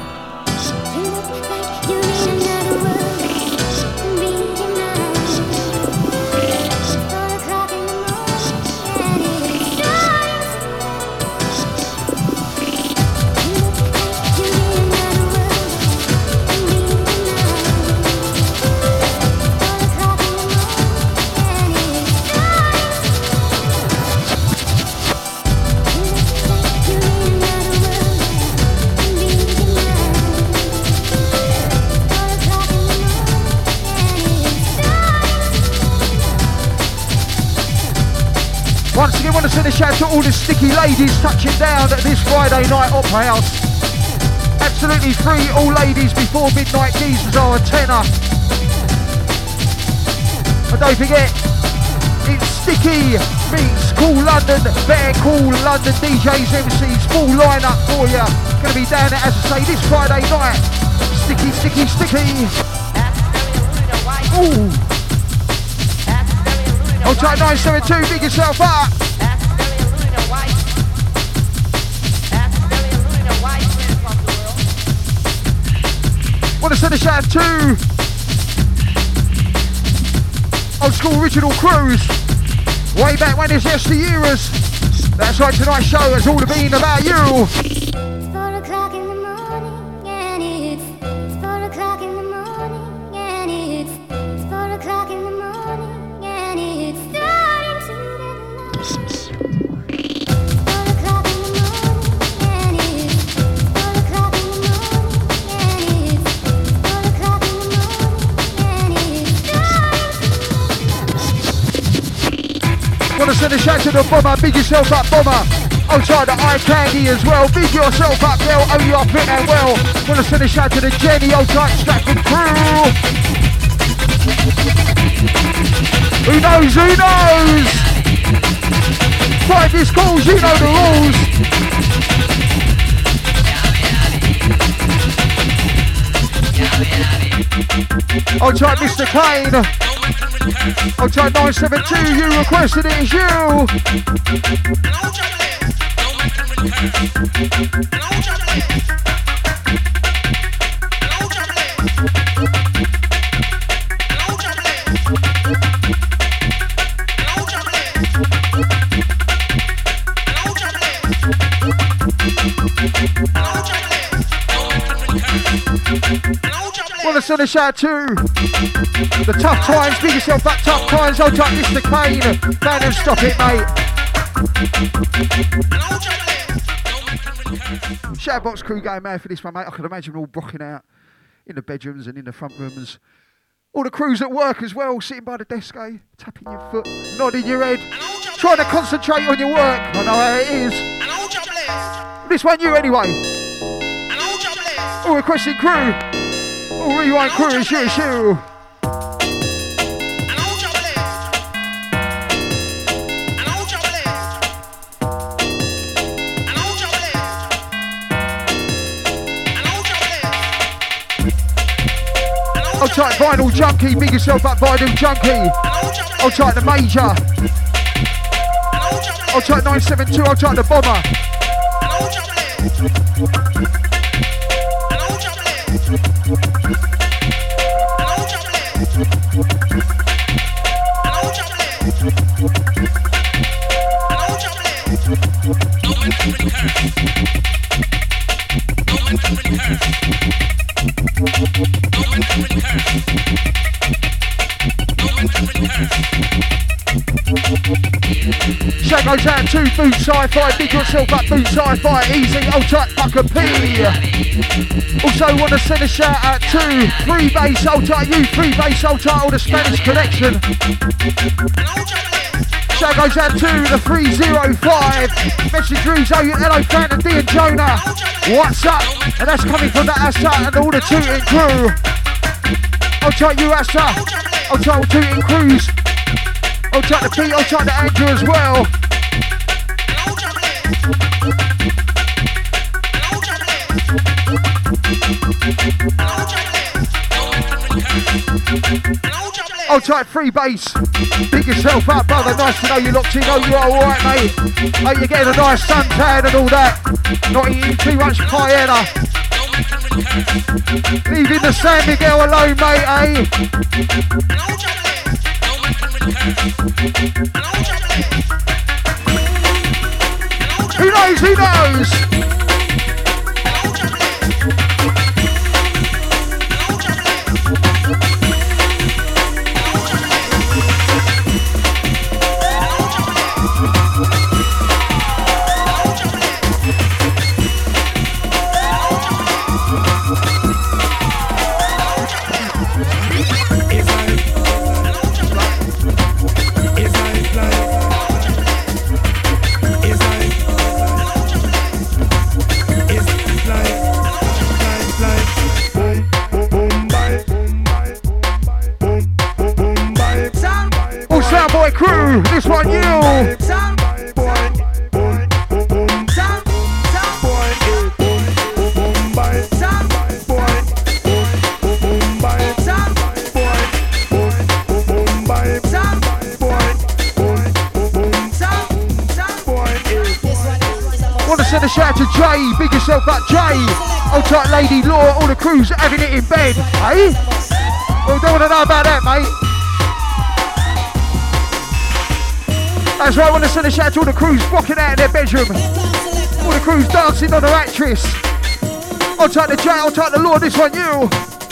A: Once again, want to send a shout to all the sticky ladies touching down at this Friday night Opera House. Absolutely free, all ladies before midnight. Geezers are a tenner. And don't forget, it's Sticky meets Cool London, Bear Cool London DJs, MCs, full lineup for you. Going to be down there, as I say, this Friday night. Sticky, sticky, sticky. Ooh. I'll try 972, big yourself up. Want to send a shout out to old school original crews. Way back when it's yesteryears. That's right, tonight's show has all been about you.
J: 4 o'clock in the morning, and it's 4 o'clock in the morning, and it's 4 o'clock in the morning, and it's starting to get light. 4 o'clock in the morning, and it's 4 o'clock in the morning, and it's 4 o'clock in the morning, and it's starting.
A: Want to send a shout to the Bomber, big yourself up, Bomber. Outside the Eye Candy as well, big yourself up, girl, oh you are fit and well. Want to send a shout to the Jenny, outside Stratford crew. Who knows, who knows? Private schools, you know the rules. Outside Mr. Kane. Outside 972, you requested it, it's you. to send a shout to the Tough Times. Big yourself up, Tough Times. Hold tight, Mr. Kane. Man, and stop it, mate. Shoutbox crew going mad for this one, mate. I can imagine all rocking out in the bedrooms and in the front rooms. All the crews at work as well, sitting by the desk, eh? Tapping your foot, nodding your head, trying to concentrate on your work. I know how it is. This one you anyway. All requesting crew. All rewind crew is you. I'll type Vinyl Junkie, big yourself up Vinyl Junkie. I'll type the Major. I'll type 972, I'll type the Bomber. Shout goes out to Boot Sci-Fi, big yourself up Boot Sci-Fi, easy, old type Fucker P. Also want to send a shout out to Freebase, old type you, Freebase, old type all the Spanish connection. Shout goes out to the 305, message reads, oh, hello Fran and D and Jonah, what's up? And that's coming from the Assa and all the Tooting crew. I'll type you Assa, I'll type all Tooting crews. I'll try the Pete, I'll try the Andrew as well. I'll type Freebase. Big yourself up, brother. Nice to know you're locked in. Oh, you are alright, mate. Hope you're getting a nice suntan and all that. Not eating too much paella. Leaving the San Miguel alone, mate, eh? Who knows? Who knows? Crew, this one you. Want to send a shout to Jay, big yourself up Jay. Old tight Lady Law, all the crews having it in bed, eh? Well, don't want to know about that, mate. That's right, I want to send a shout to all the crews rocking out in their bedroom. All the crews dancing on their actress. I'll take the J, I'll take the Lord, this one you.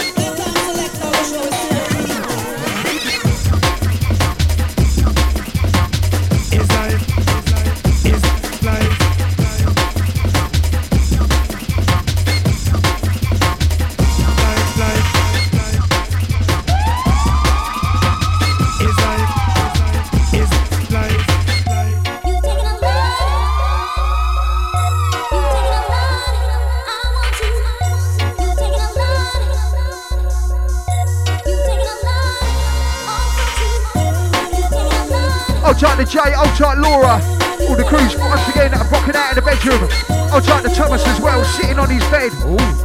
A: I'll take the Jay, I'll take Laura. All the crews once again rocking out in the bedroom. I'll take the Thomas as well, sitting on his bed. Ooh.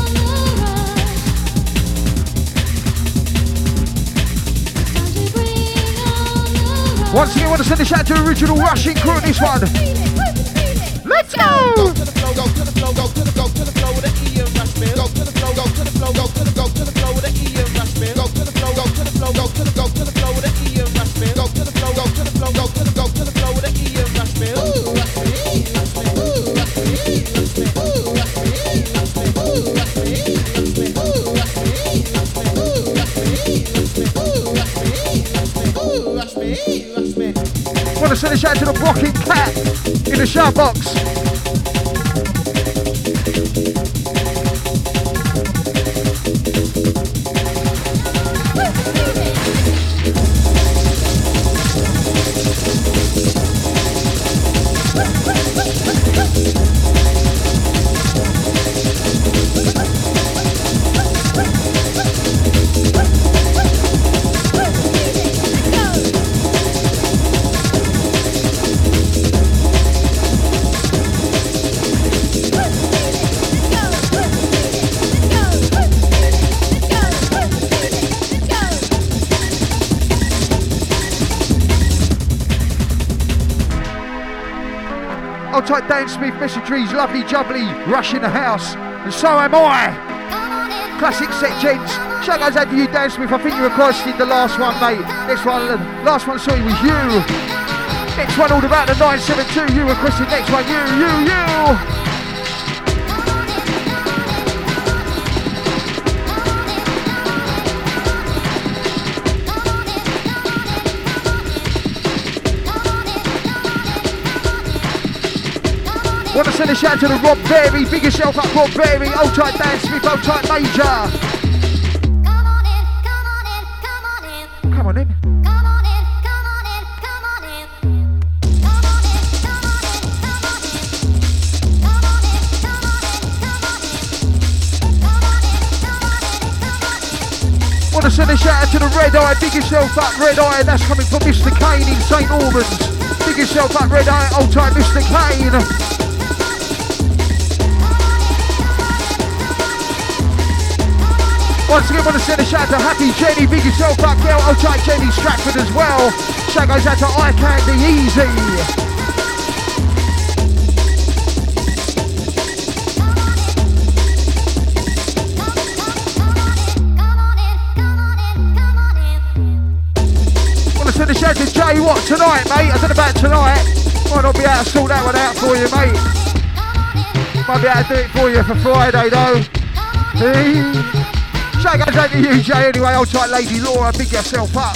K: Time to bring on
A: Once again, I want to send a shout to the original Rushing crew on this one. Let's go!
K: Go to the flow, go to the flow, go to the flow with the E and rush man. Go to the flow, go to the flow, go to the flow with the E and rush man. Go to the flow, go to the flow, go to the flow with the E and rush man. Go to the flow, go to the flow, go to the flow with the E and rush man. Ooh, rush me, rush me, ooh, rush me, rush me, ooh, rush me, rush me, ooh, rush me, rush me, ooh, rush me, rush me, ooh, rush me, rush me, ooh, rush me, ooh, rush me, rush me.
A: Want to send a shout to the Rocking Cat in the shout box. Type Dan Smith, Mr. Trees, lovely jubbly, rush in the house, and so am I. Classic set, gents. Shout goes out to you, Dan Smith. I think you requested the last one, mate. Next one, last one, sorry, was you. Next one, all about the 972. You requested next one, you. Want to send a shout to the Rob Berry, big yourself up Rob Berry, old tight Dan Smith, old tight Major. Come on in. Want to send a shout out to the Red Eye, big yourself up Red Eye, that's coming from Mr. Kane in St. Albans. Big yourself up Red Eye, old tight Mr. Kane. Once again, want to send a shout out to Happy Jenny, big yourself up, girl, old tight Jenny Stratford as well. Shout goes out to Eye Candy Easy. Want to send a shout to Jay Watt tonight, mate. I don't know about tonight. Might not be able to sort that one out for you, mate. Might be able to do it for you for Friday, though. Hey. Shout goes out to you, Jay, anyway. Old tight Lady Laura, big yourself up.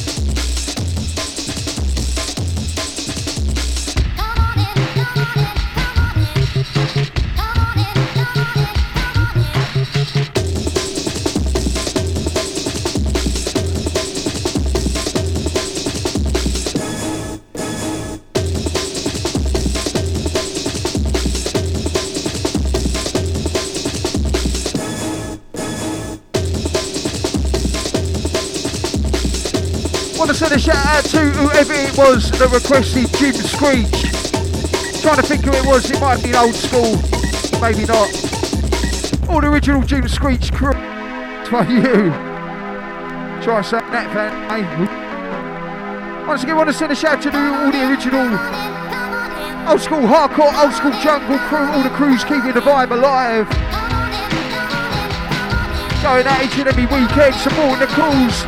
A: Send a shout out to whoever it was that requested Jim Screech. Trying to think who it was, it might have been old school, maybe not. All the original Jim Screech crew. It's for you. Try saying that, fan, eh? Once again, I want to send a shout out to all the original old school hardcore, old school jungle crew, all the crews keeping the vibe alive. Going out each and every weekend, supporting the crews.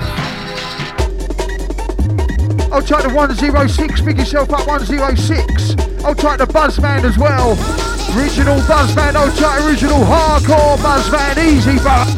A: I'll try the 106, big yourself up 106. I'll try the Buzzman as well. Original Buzzman, I'll try original hardcore Buzzman, easy bro.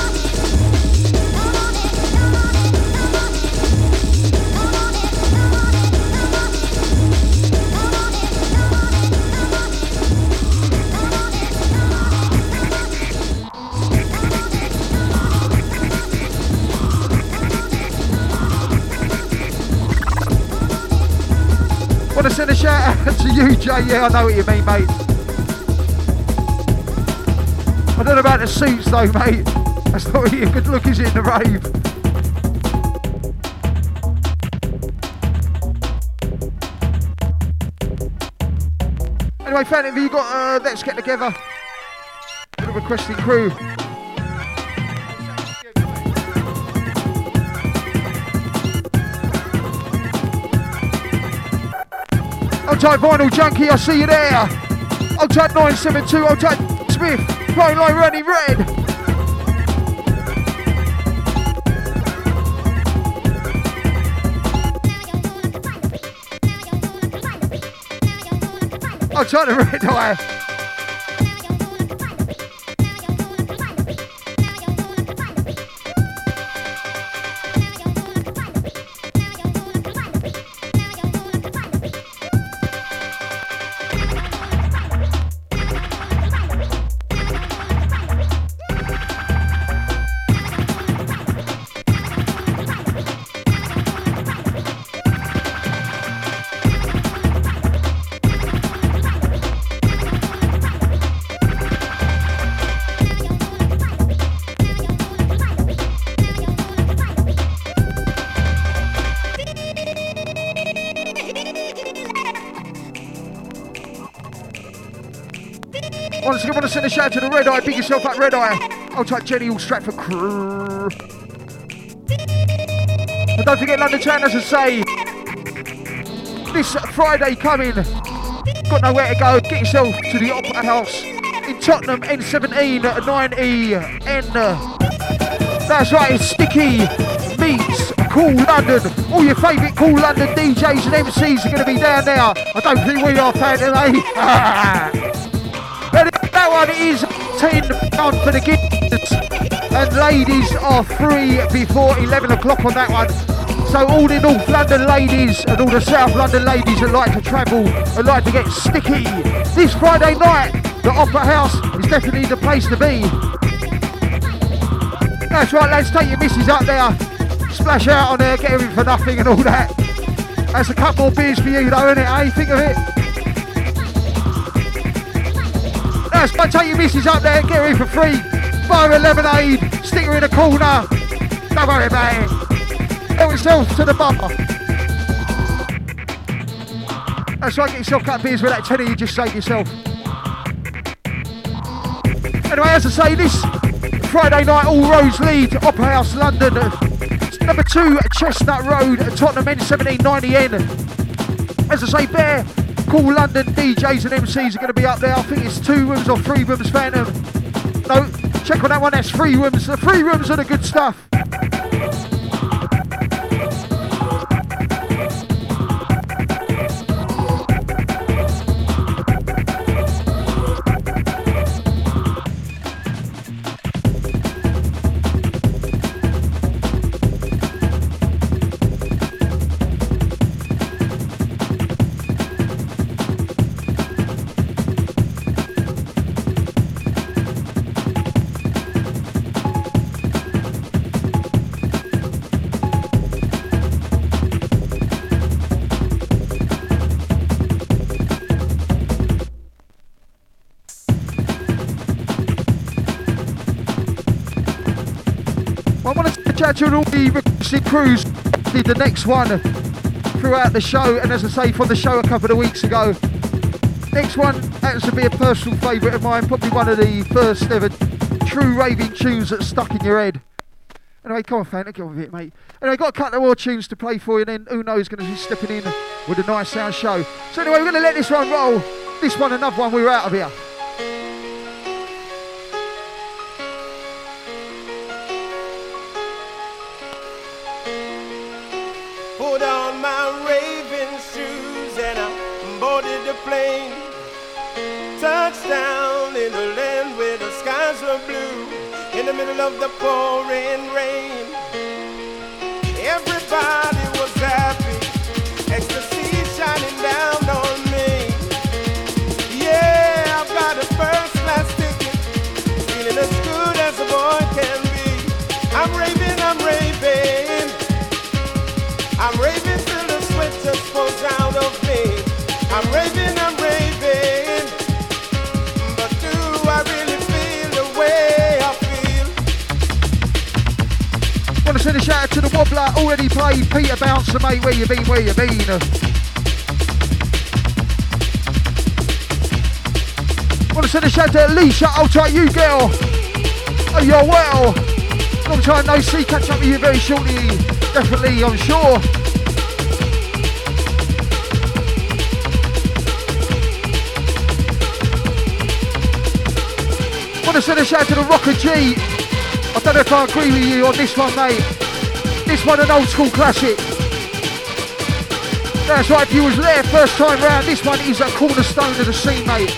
A: Want to send a shout out to you, Jay? Yeah, I know what you mean, mate. I don't know about the suits though, mate. That's not really a good look, is it, in the rave? Anyway, Phantom, have you got Let's Get Together? The requesting crew. tight Vinyl Junkie, I see you there. Hold tight 972, hold tight Smith, Flying Line Running Red. Hold tight the Red Eye. Once again, I want to send a shout out to the Red Eye. Big yourself up, Red Eye. I'll type Jenny All Stratford crew. And don't forget London Town, as I say, this Friday coming. Got nowhere to go. Get yourself to the Opera House in Tottenham, N17 at 9EN. That's right, it's Sticky meets Cool London. All your favourite Cool London DJs and MCs are going to be down there. I don't think we are, Phantom, That one is £10 for the kids, and ladies are free before 11 o'clock on that one. So all the North London ladies and all the South London ladies that like to travel and like to get sticky, this Friday night, the Opera House is definitely the place to be. That's right, lads, take your missus up there, splash out on there, get everything for nothing and all that. That's a couple more beers for you though, isn't it, eh? Think of it. That's right, take your missus up there, get her in for free. Buy her a lemonade, stick her in a corner. Don't worry about it. Help yourself to the bar. That's right, get yourself a couple of beers with that tenner you just saved yourself. Anyway, as I say, this Friday night, All Roads lead, Opera House London. Number 2, Chestnut Road, Tottenham, N17 90N. As I say, Bear, Cool London DJs and MCs are going to be up there. I think it's 2 rooms or 3 rooms, Phantom. No, check on that one, that's 3 rooms. The 3 rooms are the good stuff. To all the requested crews did the next one throughout the show, and as I say, from the show a couple of weeks ago, next one happens to be a personal favourite of mine, probably one of the first ever true raving tunes that stuck in your head. Anyway, come on, Phantom, get on with it, mate. Anyway, got a couple more tunes to play for you, and then who knows, going to be stepping in with a nice sound show. So anyway, we're going to let this one roll. This one, another one, we're out of here.
K: Put on my raving shoes and I boarded the plane. Touchdown in the land where the skies are blue, in the middle of the pouring rain. Everybody was happy, ecstasy shining down on me. Yeah, I've got a first class ticket, feeling as good as a boy can be. I'm raving, I'm raving. I'm raving till the sweat just falls out of me. I'm raving, but do I really feel the way I feel?
A: Want to send a shout out to the Wobbler, already played, Peter Bouncer, mate, where you been, where you been? Want to send a shout out to Alicia, I'll try you girl. Oh, you're well. Long time no see, catch up with you very shortly. Definitely, I'm sure. Want to send a shout to the Rocker G. I don't know if I agree with you on this one, mate. This one an old school classic. That's right, if you was there first time round, this one is a cornerstone of the scene, mate.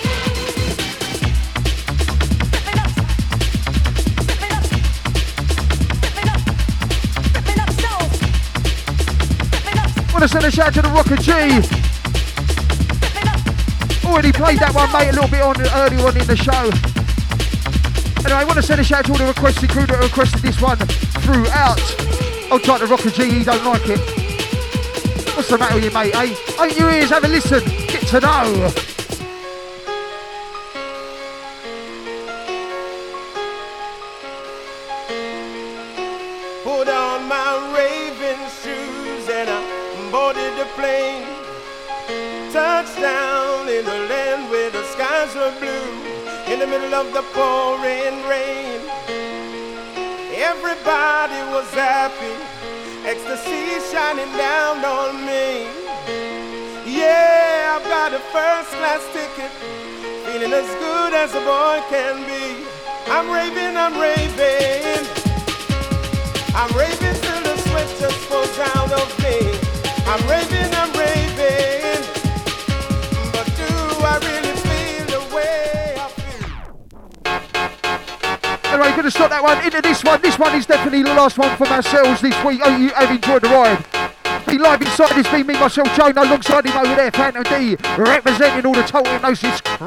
A: Want to send a shout to the Rocker G. Already played that one, mate, a little bit earlier on in the show. Anyway, I want to send a shout to all the requested crew that requested this one throughout. I'll try to Rocker G, he don't like it. What's the matter with you, mate, eh? Open your ears, have a listen, get to know.
K: Put on my Raven shoes and I boarded the plane. Touchdown in a land where the skies are blue. In the middle of the pouring rain, everybody was happy. Ecstasy shining down on me. Yeah, I've got a first class ticket, feeling as good as a boy can be. I'm raving, I'm raving. I'm raving till the sweat just falls out of me. I'm raving, I'm raving. But do I really feel the way I feel?
A: Anyway, going to stop that one into this one. This one is definitely the last one from ourselves this week. Oh, you have enjoyed the ride. Be live inside this, be me, myself, Joe, alongside him over there, Phantom D, representing all the Total Hypnosis crew.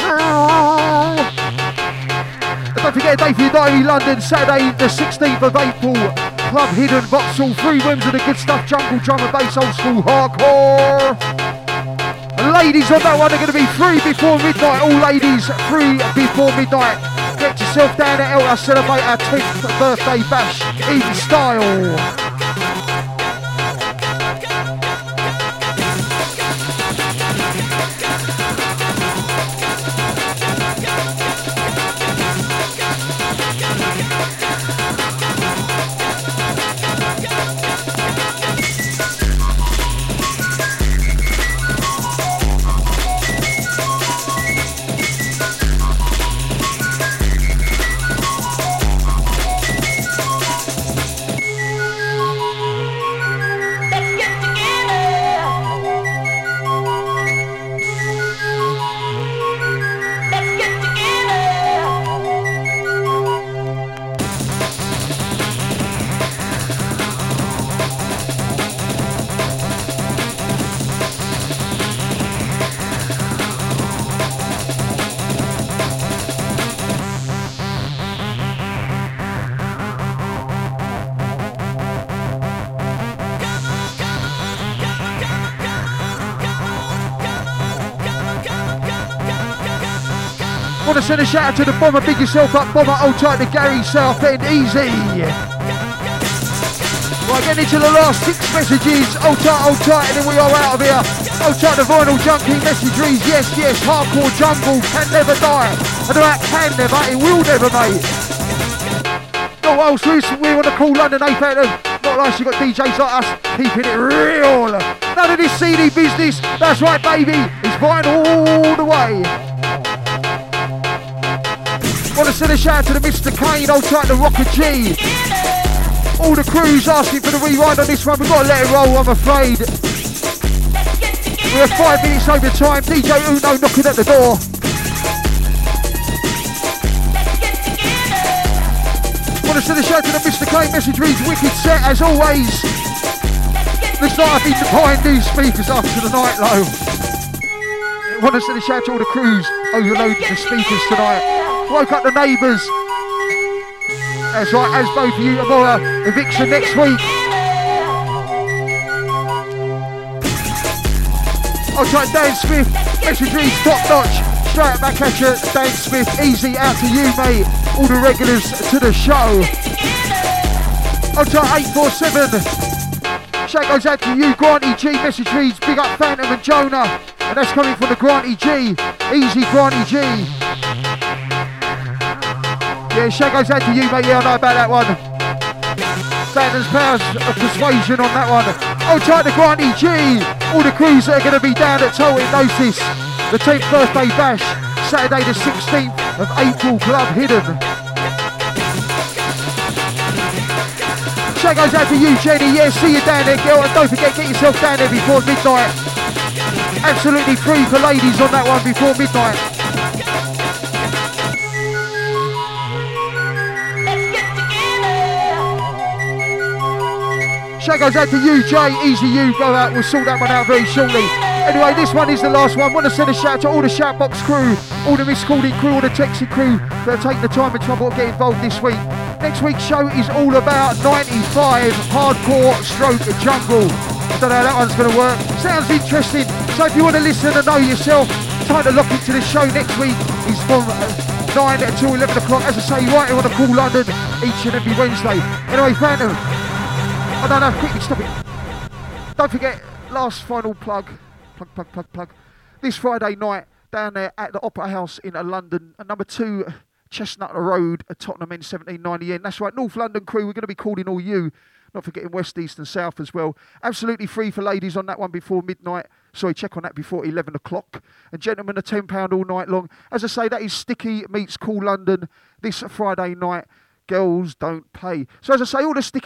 A: And don't forget, Day for Your Diary, London, Saturday the 16th of April. Club Hidden, Vauxhall, 3 rooms of the good stuff, jungle, drum and bass, old school, hardcore. And ladies on that one are going to be free before midnight. All ladies, free before midnight. Get yourself down at Elta, celebrate our 10th birthday bash in style. Want to send a shout out to the Bomber, big yourself up, Bomber, hold tight to Gary, South End, easy. Right, getting into the last 6 messages, hold tight, and then we are out of here. Hold tight to Vinyl Junkie, message reads, yes, hardcore jungle, can never die. And about can never, it will never, mate. No else, we want to call London, eh, Phantom? Not like you got DJs like us, keeping it real. None of this CD business, that's right, baby, it's vinyl all the way. Want to send a shout out to the Mr. Kane, old tight to Rocker G. All the crews asking for the rewind on this one, we've got to let it roll, I'm afraid. We're 5 minutes over time, DJ Uno knocking at the door. Want to send a shout out to the Mr. Kane, message reads, wicked set as always. Looks like I've been behind these speakers after the night low. Want to send a shout out to all the crews overloading the speakers tonight. Woke up the neighbours. That's right, as both of you tomorrow, eviction next week. I'll try Dan Smith, message reads top notch. Straight back at you, Dan Smith, easy out to you, mate. All the regulars to the show. I'll try 847. Shout goes out to you, Granty G, message reads, big up Phantom and Jonah. And that's coming from the Granty G, easy Granty G. Yeah, shout goes out to you, mate. Yeah, I know about that one. Santa's powers of persuasion on that one. I'll try to Granty G. All the crews that are going to be down at Total Hypnosis. The 10th birthday bash, Saturday the 16th of April, Club Hidden. Shout goes out to you, Jenny. Yeah, see you down there, girl. And don't forget, get yourself down there before midnight. Absolutely free for ladies on that one before midnight. Shout goes out to you, Jay. Easy you. Go out. We'll sort that one out very shortly. Anyway, this one is the last one. Want to send a shout to all the Shoutbox crew, all the Miscalled crew, all the Texie crew that are taking the time and trouble to get involved this week. Next week's show is all about 95 hardcore stroke jungle. I don't know how that one's going to work. Sounds interesting. So if you want to listen and know yourself, time to lock into the show next week is from 9 until 11 o'clock. As I say, right here on the Cool London each and every Wednesday. Anyway, Phantom. I don't know, quickly stop it. Don't forget, last final plug. This Friday night down there at the Opera House in London, number 2 Chestnut Road at Tottenham End 1790N. That's right, North London crew, we're going to be calling all you. Not forgetting West, East and South as well. Absolutely free for ladies on that one before midnight. Sorry, check on that before 11 o'clock. And gentlemen, are £10 all night long. As I say, that is Sticky meets Cool London this Friday night. Girls don't pay. So as I say, all the Sticky